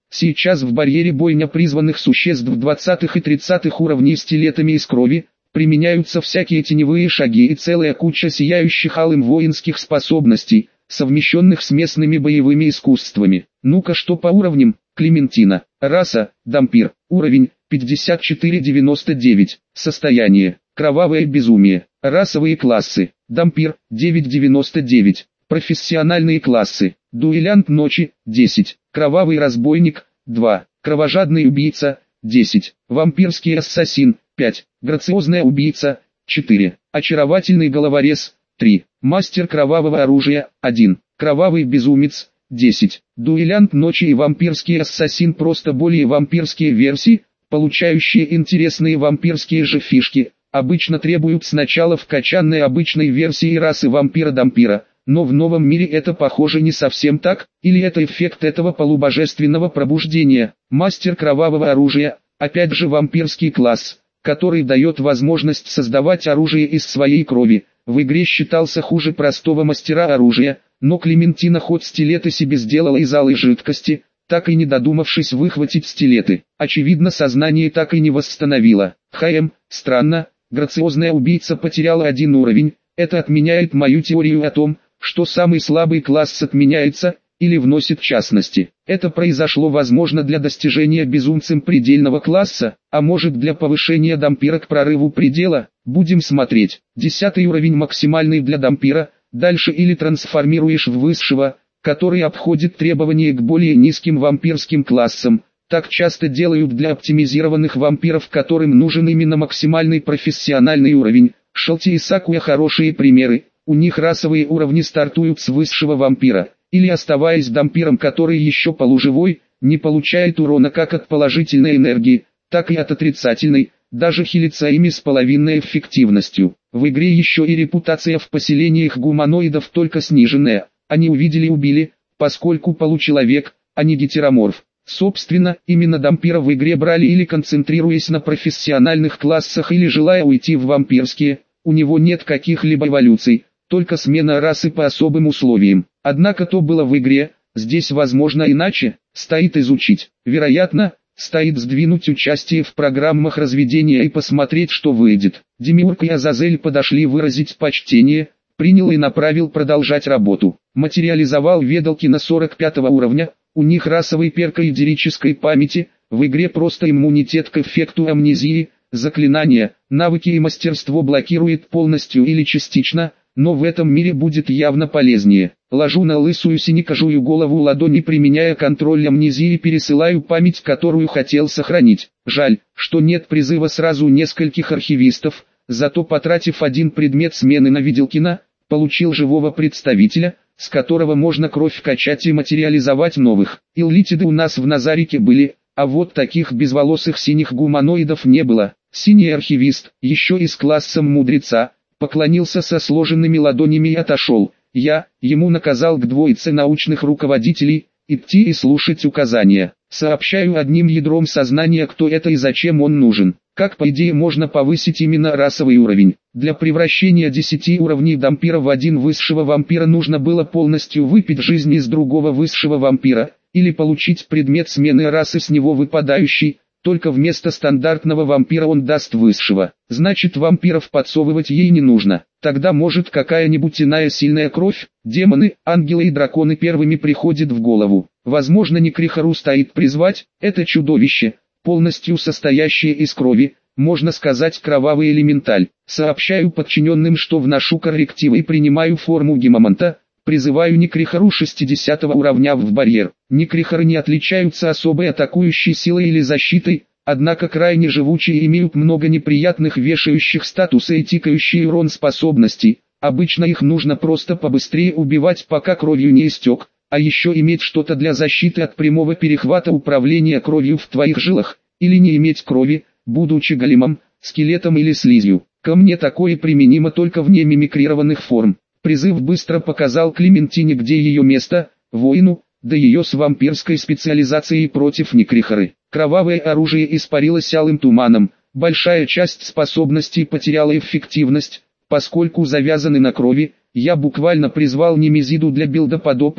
Сейчас в барьере бойня призванных существ двадцатых и тридцатых уровней стилетами из крови, применяются всякие теневые шаги и целая куча сияющих алым воинских способностей, совмещенных с местными боевыми искусствами. Ну-ка, что по уровням? Клементина. Раса – дампир. Уровень – пятьдесят четыре девяносто девять. Состояние – кровавое безумие. Расовые классы. Дампир – девять девяносто девять. Профессиональные классы. Дуэлянт ночи – десять. Кровавый разбойник – два. Кровожадный убийца – десять. Вампирский ассасин – пять. Грациозная убийца – четыре. Очаровательный головорез – три. Мастер кровавого оружия – один. Кровавый безумец – десять. Дуэлянт ночи и вампирский ассасин, просто более вампирские версии, получающие интересные вампирские же фишки, обычно требуют сначала вкачанной обычной версии расы вампира-дампира, но в новом мире это похоже не совсем так, или это эффект этого полубожественного пробуждения. Мастер кровавого оружия, опять же вампирский класс, который дает возможность создавать оружие из своей крови, в игре считался хуже простого мастера оружия, но Клементина хоть стилеты себе сделала из алой жидкости, так и не додумавшись выхватить стилеты. Очевидно, сознание так и не восстановила. Хм, странно, грациозная убийца потеряла один уровень, это отменяет мою теорию о том, что самый слабый класс отменяется, или вносит частности. Это произошло возможно для достижения безумцем предельного класса, а может для повышения дампира к прорыву предела, будем смотреть. Десятый уровень максимальный для дампира, дальше или трансформируешь в высшего, который обходит требования к более низким вампирским классам. Так часто делают для оптимизированных вампиров, которым нужен именно максимальный профессиональный уровень. Шелти и Сакуя хорошие примеры, у них расовые уровни стартуют с высшего вампира, или оставаясь дампиром, который еще полуживой, не получает урона как от положительной энергии, так и от отрицательной, даже хилится ими с половинной эффективностью. В игре еще и репутация в поселениях гуманоидов только сниженная, они увидели-убили, поскольку получеловек, а не гетероморф. Собственно, именно дампира в игре брали или концентрируясь на профессиональных классах, или желая уйти в вампирские, у него нет каких-либо эволюций, только смена расы по особым условиям. Однако то было в игре, здесь возможно иначе, стоит изучить. Вероятно, стоит сдвинуть участие в программах разведения и посмотреть, что выйдет. Демиург и Азазель подошли выразить почтение, принял и направил продолжать работу. Материализовал ведалки на сорок пятого уровня, у них расовый перк и идерической памяти, в игре просто иммунитет к эффекту амнезии, заклинания, навыки и мастерство блокирует полностью или частично, но в этом мире будет явно полезнее. Ложу на лысую синекожую голову ладони, применяя контроль амнезии, и пересылаю память, которую хотел сохранить. Жаль, что нет призыва сразу нескольких архивистов, зато потратив один предмет смены на Виделкина, получил живого представителя, с которого можно кровь качать и материализовать новых. Иллитиды у нас в Назарике были, а вот таких безволосых синих гуманоидов не было. Синий архивист, еще и с классом мудреца, поклонился со сложенными ладонями и отошел. Я, ему наказал к двоице научных руководителей, идти и слушать указания. Сообщаю одним ядром сознания, кто это и зачем он нужен. Как по идее можно повысить именно расовый уровень. Для превращения десяти уровней дампира в один высшего вампира нужно было полностью выпить жизнь из другого высшего вампира, или получить предмет смены расы с него выпадающий, только вместо стандартного вампира он даст высшего. Значит, вампиров подсовывать ей не нужно. Тогда может какая-нибудь иная сильная кровь, демоны, ангелы и драконы первыми приходят в голову. Возможно, Некрихору стоит призвать, это чудовище, полностью состоящее из крови, можно сказать кровавый элементаль. Сообщаю подчиненным, что вношу коррективы и принимаю форму гемоманта, призываю Некрихору шестидесятого уровня в барьер. Некрихоры не отличаются особой атакующей силой или защитой, однако крайне живучие, имеют много неприятных вешающих статуса и тикающий урон способностей. Обычно их нужно просто побыстрее убивать, пока кровью не истек, а еще иметь что-то для защиты от прямого перехвата управления кровью в твоих жилах, или не иметь крови, будучи големом, скелетом или слизью. Ко мне такое применимо только вне мимикрированных форм. Призыв быстро показал Клементине, где ее место, воину, да ее с вампирской специализацией против Некрихоры. Кровавое оружие испарилось алым туманом, большая часть способностей потеряла эффективность, поскольку завязаны на крови. Я буквально призвал Немезиду для билда подопытной,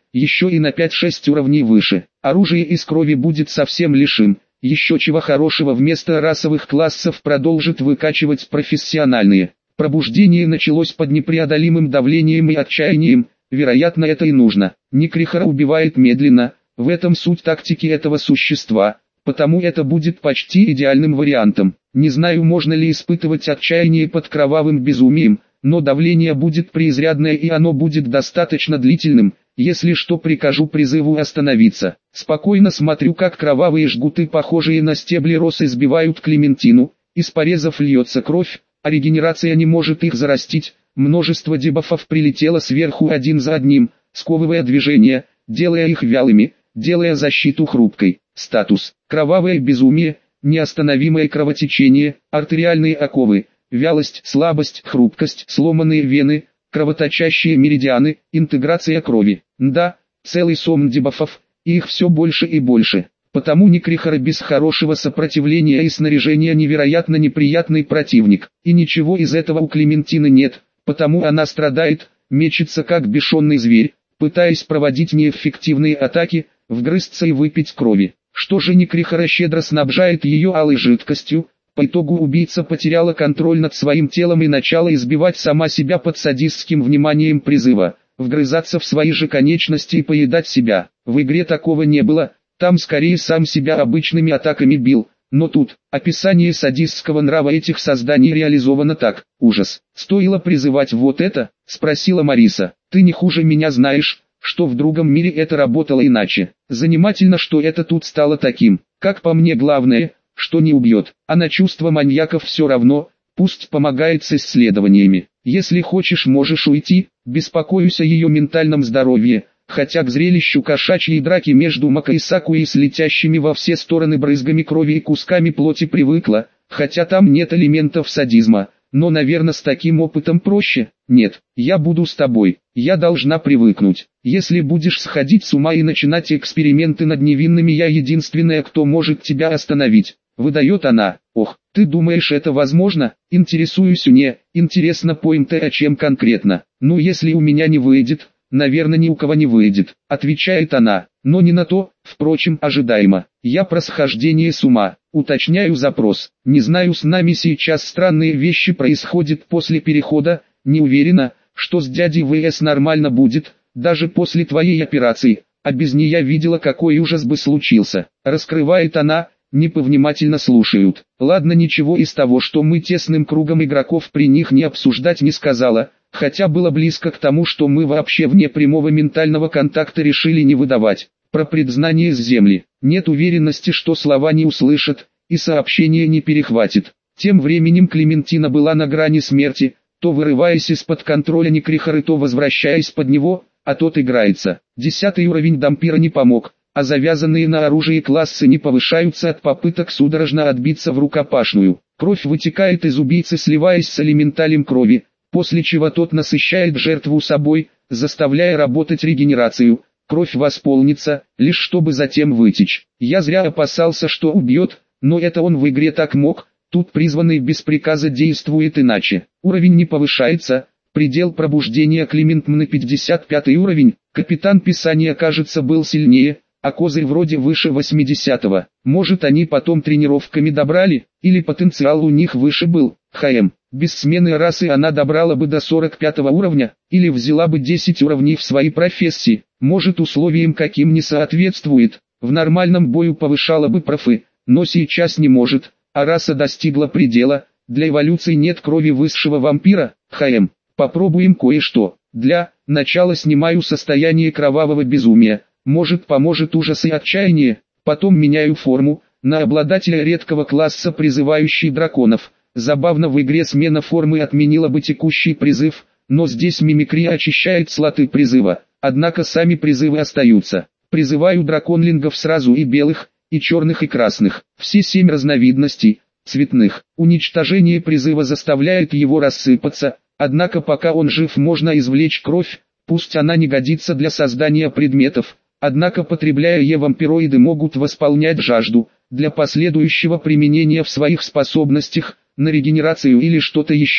еще и на пять-шесть уровней выше. Оружие из крови будет совсем лишим. Еще чего хорошего вместо расовых классов продолжит выкачивать профессиональные. Пробуждение началось под непреодолимым давлением и отчаянием, вероятно это и нужно. Некрихора убивает медленно, в этом суть тактики этого существа, потому это будет почти идеальным вариантом. Не знаю, можно ли испытывать отчаяние под кровавым безумием, но давление будет преизрядное и оно будет достаточно длительным. Если что, прикажу призыву остановиться. Спокойно смотрю, как кровавые жгуты, похожие на стебли росы, сбивают Клементину. Из порезов льется кровь, а регенерация не может их зарастить. Множество дебафов прилетело сверху один за одним, сковывая движения, делая их вялыми, делая защиту хрупкой. Статус: кровавое безумие, неостановимое кровотечение, артериальные оковы, вялость, слабость, хрупкость, сломанные вены, кровоточащие меридианы, интеграция крови. Да, целый сом дебафов, и их все больше и больше. Потому Некрихора без хорошего сопротивления и снаряжения невероятно неприятный противник. И ничего из этого у Клементины нет, потому она страдает, мечется как бешеный зверь, пытаясь проводить неэффективные атаки, вгрызться и выпить крови. Что же Некрихора щедро снабжает ее алой жидкостью. По итогу убийца потеряла контроль над своим телом и начала избивать сама себя под садистским вниманием призыва, вгрызаться в свои же конечности и поедать себя. В игре такого не было, там скорее сам себя обычными атаками бил, но тут, описание садистского нрава этих созданий реализовано так. Ужас. Стоило призывать вот это? Спросила Мариса. Ты не хуже меня знаешь, что в другом мире это работало иначе. Занимательно, что это тут стало таким. Как по мне, главное, что не убьет, а на чувство маньяков все равно, пусть помогает с исследованиями. Если хочешь, можешь уйти, беспокоюсь о ее ментальном здоровье, хотя к зрелищу кошачьей драки между Мако и Сакуей с летящими во все стороны брызгами крови и кусками плоти привыкла, хотя там нет элементов садизма, но, наверное, с таким опытом проще. Нет, я буду с тобой, я должна привыкнуть. Если будешь сходить с ума и начинать эксперименты над невинными, я единственная, кто может тебя остановить. Выдает она. Ох, ты думаешь, это возможно? Интересуюсь у не, интересно поинты, о чем конкретно. Ну, если у меня не выйдет, наверное, ни у кого не выйдет, отвечает она. Но не на то, впрочем, ожидаемо. Я про схождение с ума. Уточняю запрос. Не знаю, с нами сейчас странные вещи происходят после перехода. Не уверена, что с дядей ВС нормально будет, даже после твоей операции. А без нее видела, какой ужас бы случился. Раскрывает она. Не повнимательно слушают. Ладно, ничего из того, что мы тесным кругом игроков при них не обсуждать, не сказала, хотя было близко к тому, что мы вообще вне прямого ментального контакта решили не выдавать. Про предзнание с земли. Нет уверенности, что слова не услышат, и сообщение не перехватит. Тем временем Клементина была на грани смерти, то вырываясь из-под контроля Некрихоры, то возвращаясь под него, а тот играется. Десятый уровень дампира не помог, а завязанные на оружие классы не повышаются от попыток судорожно отбиться в рукопашную. Кровь вытекает из убийцы, сливаясь с элементалем крови, после чего тот насыщает жертву собой, заставляя работать регенерацию. Кровь восполнится, лишь чтобы затем вытечь. Я зря опасался, что убьет, но это он в игре так мог, тут призванный без приказа действует иначе. Уровень не повышается, предел пробуждения Клемент на пятьдесят пятый уровень, капитан Писания, кажется, был сильнее, а козырь вроде выше восьмидесятого. Может, они потом тренировками добрали, или потенциал у них выше был. ХМ. Без смены расы она добрала бы до сорок пятого уровня, или взяла бы десять уровней в своей профессии. Может, условиям каким не соответствует. В нормальном бою повышала бы профы, но сейчас не может, а раса достигла предела. Для эволюции нет крови высшего вампира. ХМ. Попробуем кое-что. Для начала снимаю состояние кровавого безумия. Может, поможет ужас и отчаяние. Потом меняю форму на обладателя редкого класса, призывающий драконов. Забавно, в игре смена формы отменила бы текущий призыв, но здесь мимикрия очищает слоты призыва. Однако сами призывы остаются. Призываю драконлингов сразу, и белых, и черных, и красных. Все семь разновидностей, цветных. Уничтожение призыва заставляет его рассыпаться, однако пока он жив, можно извлечь кровь, пусть она не годится для создания предметов. Однако, потребляя ее, вампироиды могут восполнять жажду, для последующего применения в своих способностях, на регенерацию или что-то еще.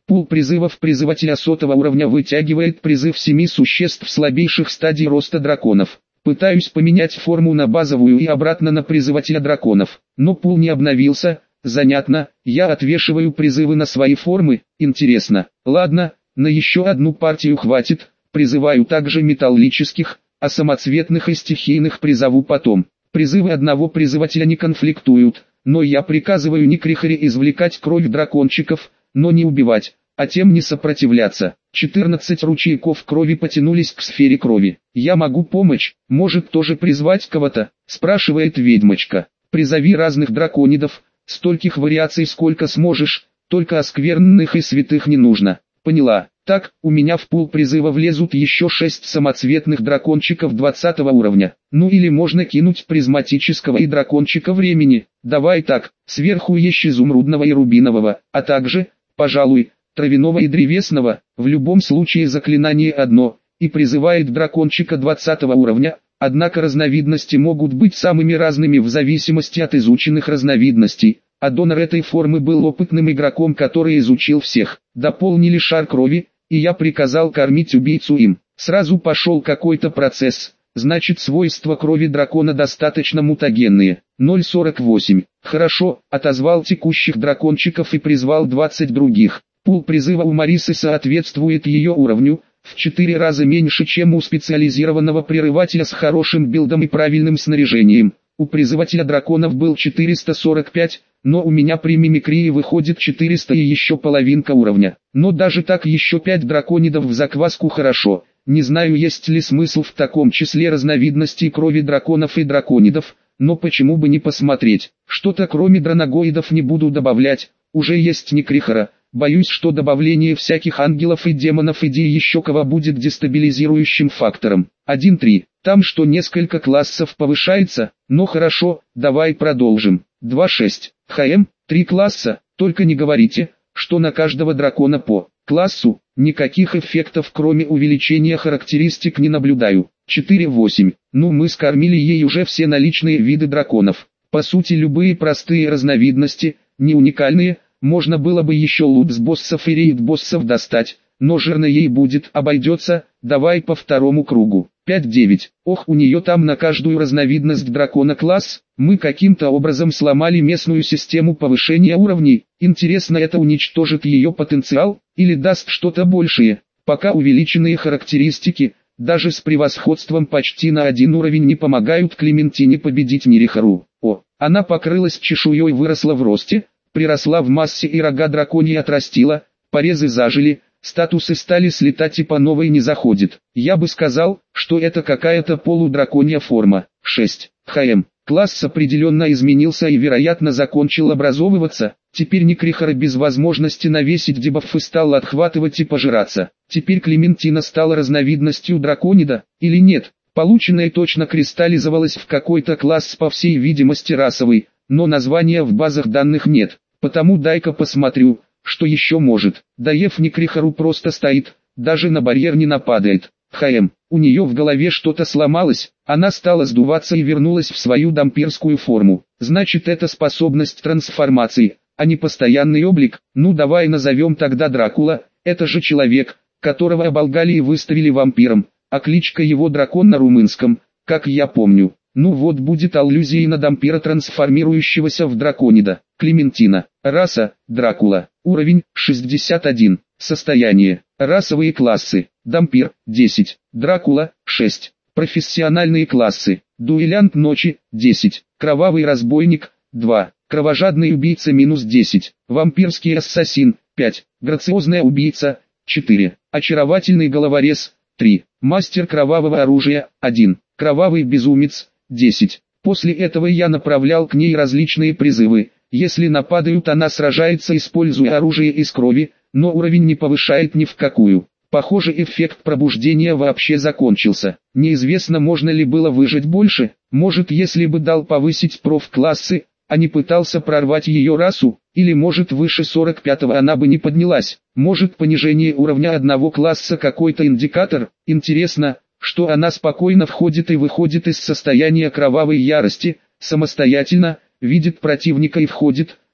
Пул призывов призывателя сотого уровня вытягивает призыв семи существ слабейших стадий роста драконов. Пытаюсь поменять форму на базовую и обратно на призывателя драконов, но пул не обновился. Занятно, я отвешиваю призывы на свои формы, интересно. Ладно, на еще одну партию хватит, призываю также металлических, а самоцветных и стихийных призову потом. Призывы одного призывателя не конфликтуют, но я приказываю Некрихаре извлекать кровь дракончиков, но не убивать, а тем не сопротивляться. четырнадцать ручейков крови потянулись к сфере крови. «Я могу помочь, может тоже призвать кого-то?» – спрашивает ведьмочка. «Призови разных драконидов, стольких вариаций сколько сможешь, только оскверненных и святых не нужно». «Поняла. Так, у меня в пул призыва влезут еще шесть самоцветных дракончиков двадцатого уровня. Ну или можно кинуть призматического и дракончика времени. Давай так, сверху есть изумрудного и рубинового, а также, пожалуй, травяного и древесного, в любом случае заклинание одно, и призывает дракончика двадцатого уровня, однако разновидности могут быть самыми разными в зависимости от изученных разновидностей, а донор этой формы был опытным игроком, который изучил всех. Дополнили шар крови, и я приказал кормить убийцу им. Сразу пошел какой-то процесс, значит свойства крови дракона достаточно мутагенные. ноль сорок восемь. Хорошо, отозвал текущих дракончиков и призвал двадцать других. Пул призыва у Марисы соответствует ее уровню, в четыре раза меньше, чем у специализированного прерывателя с хорошим билдом и правильным снаряжением. У призывателя драконов был четыреста сорок пять, но у меня при мимикрии выходит четыреста и еще половинка уровня. Но даже так еще пять драконидов в закваску хорошо. Не знаю, есть ли смысл в таком числе разновидностей крови драконов и драконидов, но почему бы не посмотреть. Что-то кроме драногоидов не буду добавлять, уже есть Некрихара. Боюсь, что добавление всяких ангелов и демонов идей еще кого будет дестабилизирующим фактором. один три. Там что несколько классов повышается, но хорошо, давай продолжим. два шесть. ХМ, три класса, только не говорите, что на каждого дракона по классу, никаких эффектов кроме увеличения характеристик не наблюдаю. четыре восемь. Ну мы скормили ей уже все наличные виды драконов. По сути любые простые разновидности, не уникальные, можно было бы еще лут с боссов и рейд боссов достать, но жирно ей будет, обойдется, давай по второму кругу. пять девять. Ох, у нее там на каждую разновидность дракона класс, мы каким-то образом сломали местную систему повышения уровней, интересно, это уничтожит ее потенциал, или даст что-то большее. Пока увеличенные характеристики, даже с превосходством почти на один уровень не помогают Клементине победить Некрихару. О, она покрылась чешуей, выросла в росте, приросла в массе и рога драконьи отрастила, порезы зажили, статусы стали слетать и по новой не заходит. Я бы сказал, что это какая-то полудраконья форма. шесть. ХМ. Класс определенно изменился и вероятно закончил образовываться, теперь Некрихара без возможности навесить дебафы стал отхватывать и пожираться. Теперь Клементина стала разновидностью драконида, или нет? Полученное точно кристаллизовалось в какой-то класс, по всей видимости расовый, но названия в базах данных нет, потому дай-ка посмотрю, что еще может. Даев Некрихару просто стоит, даже на барьер не нападает. ХМ, у нее в голове что-то сломалось, она стала сдуваться и вернулась в свою дампирскую форму. Значит, это способность трансформации, а не постоянный облик. Ну давай назовем тогда Дракула, это же человек, которого оболгали и выставили вампиром, а кличка его дракон на румынском, как я помню. Ну вот будет аллюзией на дампира, трансформирующегося в драконида. Клементина. Раса – Дракула. Уровень – шестьдесят один. Состояние. Расовые классы. Дампир – десять. Дракула – шесть. Профессиональные классы. Дуэлянт ночи – десять. Кровавый разбойник – два. Кровожадный убийца – минус десять. Вампирский ассасин – пять. Грациозная убийца – четыре. Очаровательный головорез – три. Мастер кровавого оружия – один. Кровавый безумец – десять. После этого я направлял к ней различные призывы. Если нападают, она сражается, используя оружие из крови, но уровень не повышает ни в какую. Похоже, эффект пробуждения вообще закончился. Неизвестно, можно ли было выжить больше. Может, если бы дал повысить проф-классы, а не пытался прорвать ее расу, или может выше сорок пятого она бы не поднялась. Может, понижение уровня одного класса какой-то индикатор. Интересно, что она спокойно входит и выходит из состояния кровавой ярости, самостоятельно, видит противника и входит,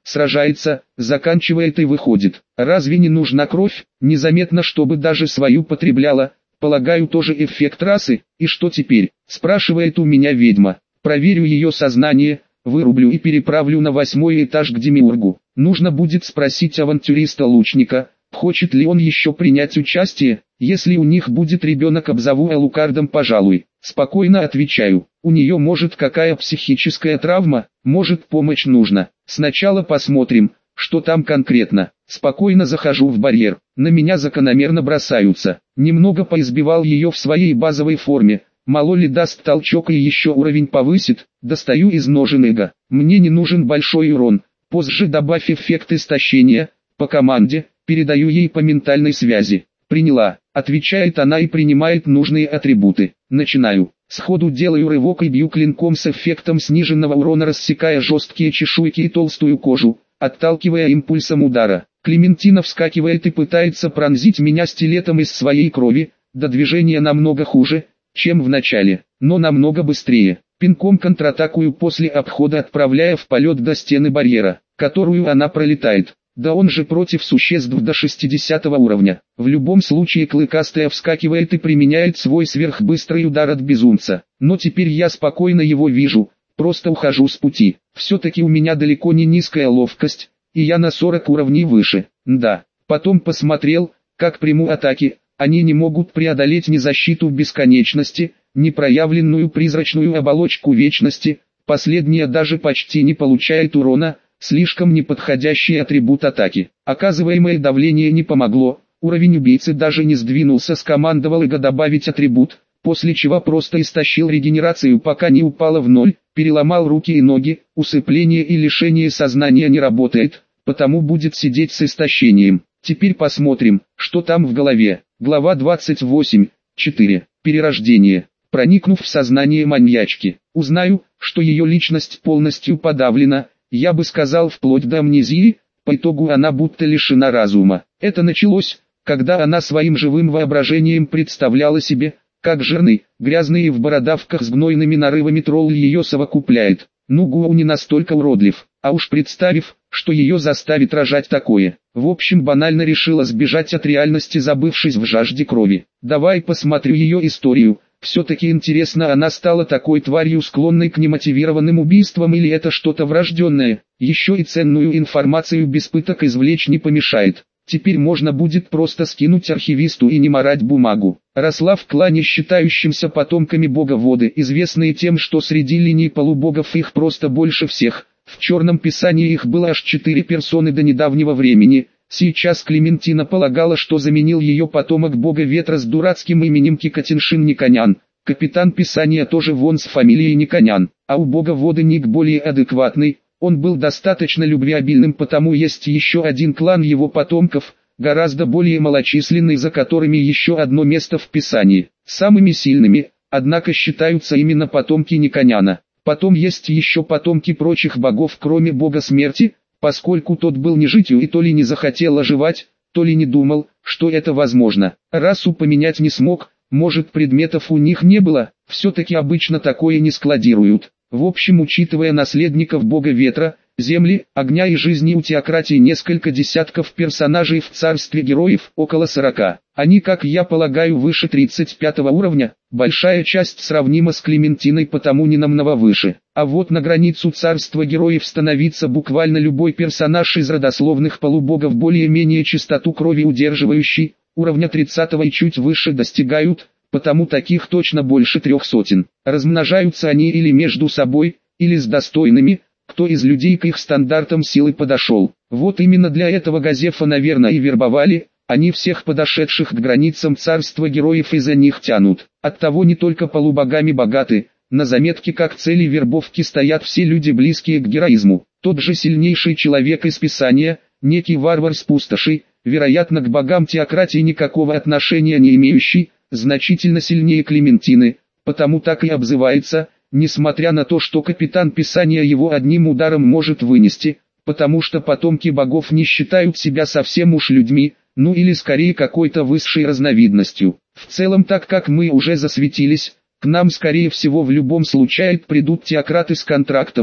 сражается, заканчивает и выходит. Разве не нужна кровь? Незаметно, чтобы даже свою потребляла. Полагаю, тоже эффект расы. И что теперь? Спрашивает у меня ведьма. Проверю ее сознание, вырублю и переправлю на восьмой этаж к Демиургу. Нужно будет спросить авантюриста-лучника, хочет ли он еще принять участие. Если у них будет ребенок, обзову Элукардом, пожалуй. Спокойно отвечаю. У нее может какая психическая травма, может помощь нужна. Сначала посмотрим, что там конкретно. Спокойно захожу в барьер. На меня закономерно бросаются. Немного поизбивал ее в своей базовой форме. Мало ли даст толчок и еще уровень повысит. Достаю из ножен эго. Мне не нужен большой урон. Позже добавь эффект истощения. По команде, передаю ей по ментальной связи. Приняла. Отвечает она и принимает нужные атрибуты. Начинаю. Сходу делаю рывок и бью клинком с эффектом сниженного урона, рассекая жесткие чешуйки и толстую кожу, отталкивая импульсом удара. Клементина вскакивает и пытается пронзить меня стилетом из своей крови, до движения намного хуже, чем в начале, но намного быстрее. Пинком контратакую после обхода, отправляя в полет до стены барьера, которую она пролетает. Да он же против существ до шестидесятого уровня. В любом случае клыкастая вскакивает и применяет свой сверхбыстрый удар от безумца. Но теперь я спокойно его вижу, просто ухожу с пути. Все-таки у меня далеко не низкая ловкость, и я на сорок уровней выше. Да, потом посмотрел, как приму атаки, они не могут преодолеть ни защиту бесконечности, ни проявленную призрачную оболочку вечности, последняя даже почти не получает урона. Слишком неподходящий атрибут атаки. Оказываемое давление не помогло, уровень убийцы даже не сдвинулся, скомандовал эго добавить атрибут, после чего просто истощил регенерацию, пока не упала в ноль, переломал руки и ноги, усыпление и лишение сознания не работает, потому будет сидеть с истощением. Теперь посмотрим, что там в голове. Глава двадцать восемь, четыре. Перерождение. Проникнув в сознание маньячки, узнаю, что ее личность полностью подавлена. Я бы сказал, вплоть до амнезии, по итогу она будто лишена разума. Это началось, когда она своим живым воображением представляла себе, как жирный, грязный и в бородавках с гнойными нарывами тролль ее совокупляет. Ну, Гуау не настолько уродлив, а уж представив, что ее заставит рожать такое. В общем, банально решила сбежать от реальности, забывшись в жажде крови. Давай посмотрю ее историю. Все-таки интересно, она стала такой тварью, склонной к немотивированным убийствам, или это что-то врожденное? Еще и ценную информацию без пыток извлечь не помешает. Теперь можно будет просто скинуть архивисту и не марать бумагу. Росла в клане, считающемся потомками бога воды, известные тем, что среди линий полубогов их просто больше всех. В черном писании их было аж четыре персоны до недавнего времени. Сейчас Клементина полагала, что заменил ее потомок бога ветра с дурацким именем Кикатиншин Никонян. Капитан писания тоже вон с фамилией Никонян, а у бога воды ник более адекватный. Он был достаточно любвеобильным, потому есть еще один клан его потомков, гораздо более малочисленный, за которыми еще одно место в писании. Самыми сильными, однако, считаются именно потомки Никоняна. Потом есть еще потомки прочих богов, кроме бога смерти, поскольку тот был нежитью и то ли не захотел оживать, то ли не думал, что это возможно. Расу поменять не смог, может, предметов у них не было, все-таки обычно такое не складируют. В общем, учитывая наследников бога ветра, земли, огня и жизни, у теократии несколько десятков персонажей, в царстве героев около сорока. Они, как я полагаю, выше тридцать пятого уровня, большая часть сравнима с Клементиной, потому не намного выше. А вот на границу царства героев становится буквально любой персонаж из родословных полубогов, более-менее чистоту крови удерживающий, уровня тридцатого и чуть выше достигают, потому таких точно больше трех сотен. Размножаются они или между собой, или с достойными, кто из людей к их стандартам силы подошел. Вот именно для этого Газефа, наверное, и вербовали. Они всех подошедших к границам царства героев из-за них тянут. Оттого не только полубогами богаты, на заметке как цели вербовки стоят все люди, близкие к героизму. Тот же сильнейший человек из Писания, некий варвар с пустошей, вероятно, к богам теократии никакого отношения не имеющий, значительно сильнее Клементины, потому так и обзывается, несмотря на то, что капитан писания его одним ударом может вынести, потому что потомки богов не считают себя совсем уж людьми, ну или скорее какой-то высшей разновидностью. В целом, так как мы уже засветились, к нам скорее всего в любом случае придут теократы с контрактом,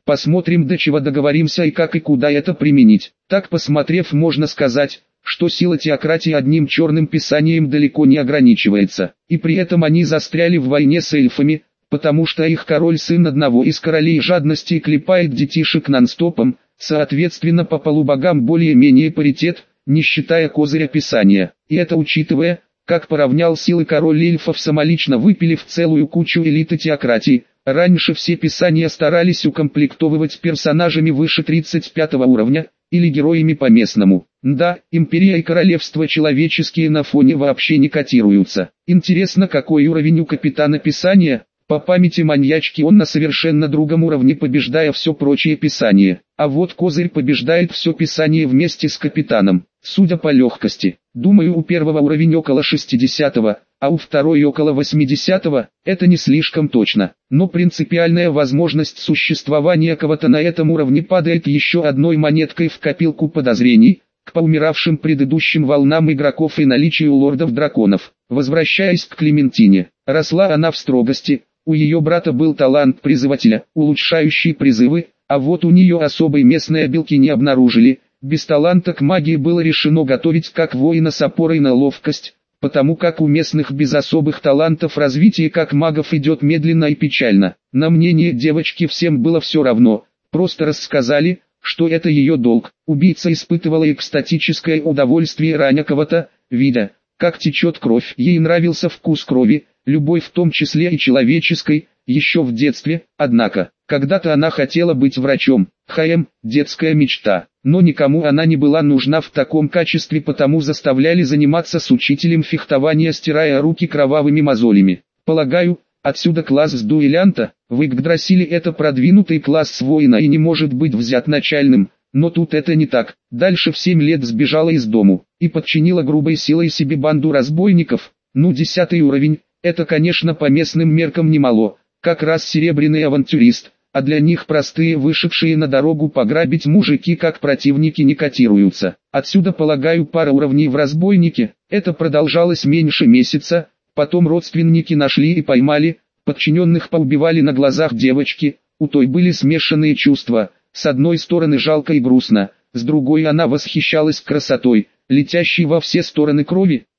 Посмотрим, до чего договоримся и как и куда это применить. Так посмотрев, можно сказать, что сила теократии одним черным писанием далеко не ограничивается. И при этом они застряли в войне с эльфами, потому что их король, сын одного из королей жадности, клепает детишек нон-стопом, соответственно по полубогам более-менее паритет, не считая козыря писания. И это учитывая, как поравнял силы король эльфов, самолично выпилив целую кучу элиты теократии. Раньше все писания старались укомплектовывать персонажами выше тридцать пятого уровня, или героями по-местному. Да, империя и королевство человеческие на фоне вообще не котируются. Интересно, какой уровень у капитана писания? По памяти маньячки он на совершенно другом уровне, побеждая все прочее писание. А вот козырь побеждает все писание вместе с капитаном. Судя по легкости, думаю, у первого уровень около шестидесятого, а у второй около восьмидесятого, это не слишком точно. Но принципиальная возможность существования кого-то на этом уровне падает еще одной монеткой в копилку подозрений, к поумиравшим предыдущим волнам игроков и наличию лордов-драконов. Возвращаясь к Клементине, росла она в строгости, у ее брата был талант призывателя, улучшающий призывы, а вот у нее особой местной обилки не обнаружили. Без таланта к магии было решено готовить как воина с опорой на ловкость, потому как у местных без особых талантов развитие как магов идет медленно и печально. На мнение девочки всем было все равно, просто рассказали, что это ее долг. Убийца испытывала экстатическое удовольствие, раня кого-то, видя, как течет кровь. Ей нравился вкус крови, любовь в том числе и человеческой, еще в детстве. Однако, когда-то она хотела быть врачом. ХМ, детская мечта. Но никому она не была нужна в таком качестве, потому заставляли заниматься с учителем фехтования, стирая руки кровавыми мозолями. Полагаю, отсюда класс с дуэлянта. В Игдрасиле это продвинутый класс воина и не может быть взят начальным. Но тут это не так. Дальше в семь лет сбежала из дому и подчинила грубой силой себе банду разбойников. Ну, десятый уровень, это, конечно, по местным меркам немало, как раз серебряный авантюрист, а для них простые вышедшие на дорогу пограбить мужики как противники не котируются. Отсюда, полагаю, пара уровней в разбойнике. Это продолжалось меньше месяца, потом родственники нашли и поймали, подчиненных поубивали на глазах девочки. У той были смешанные чувства, с одной стороны жалко и грустно, с другой она восхищалась красотой, летящей во все стороны крови.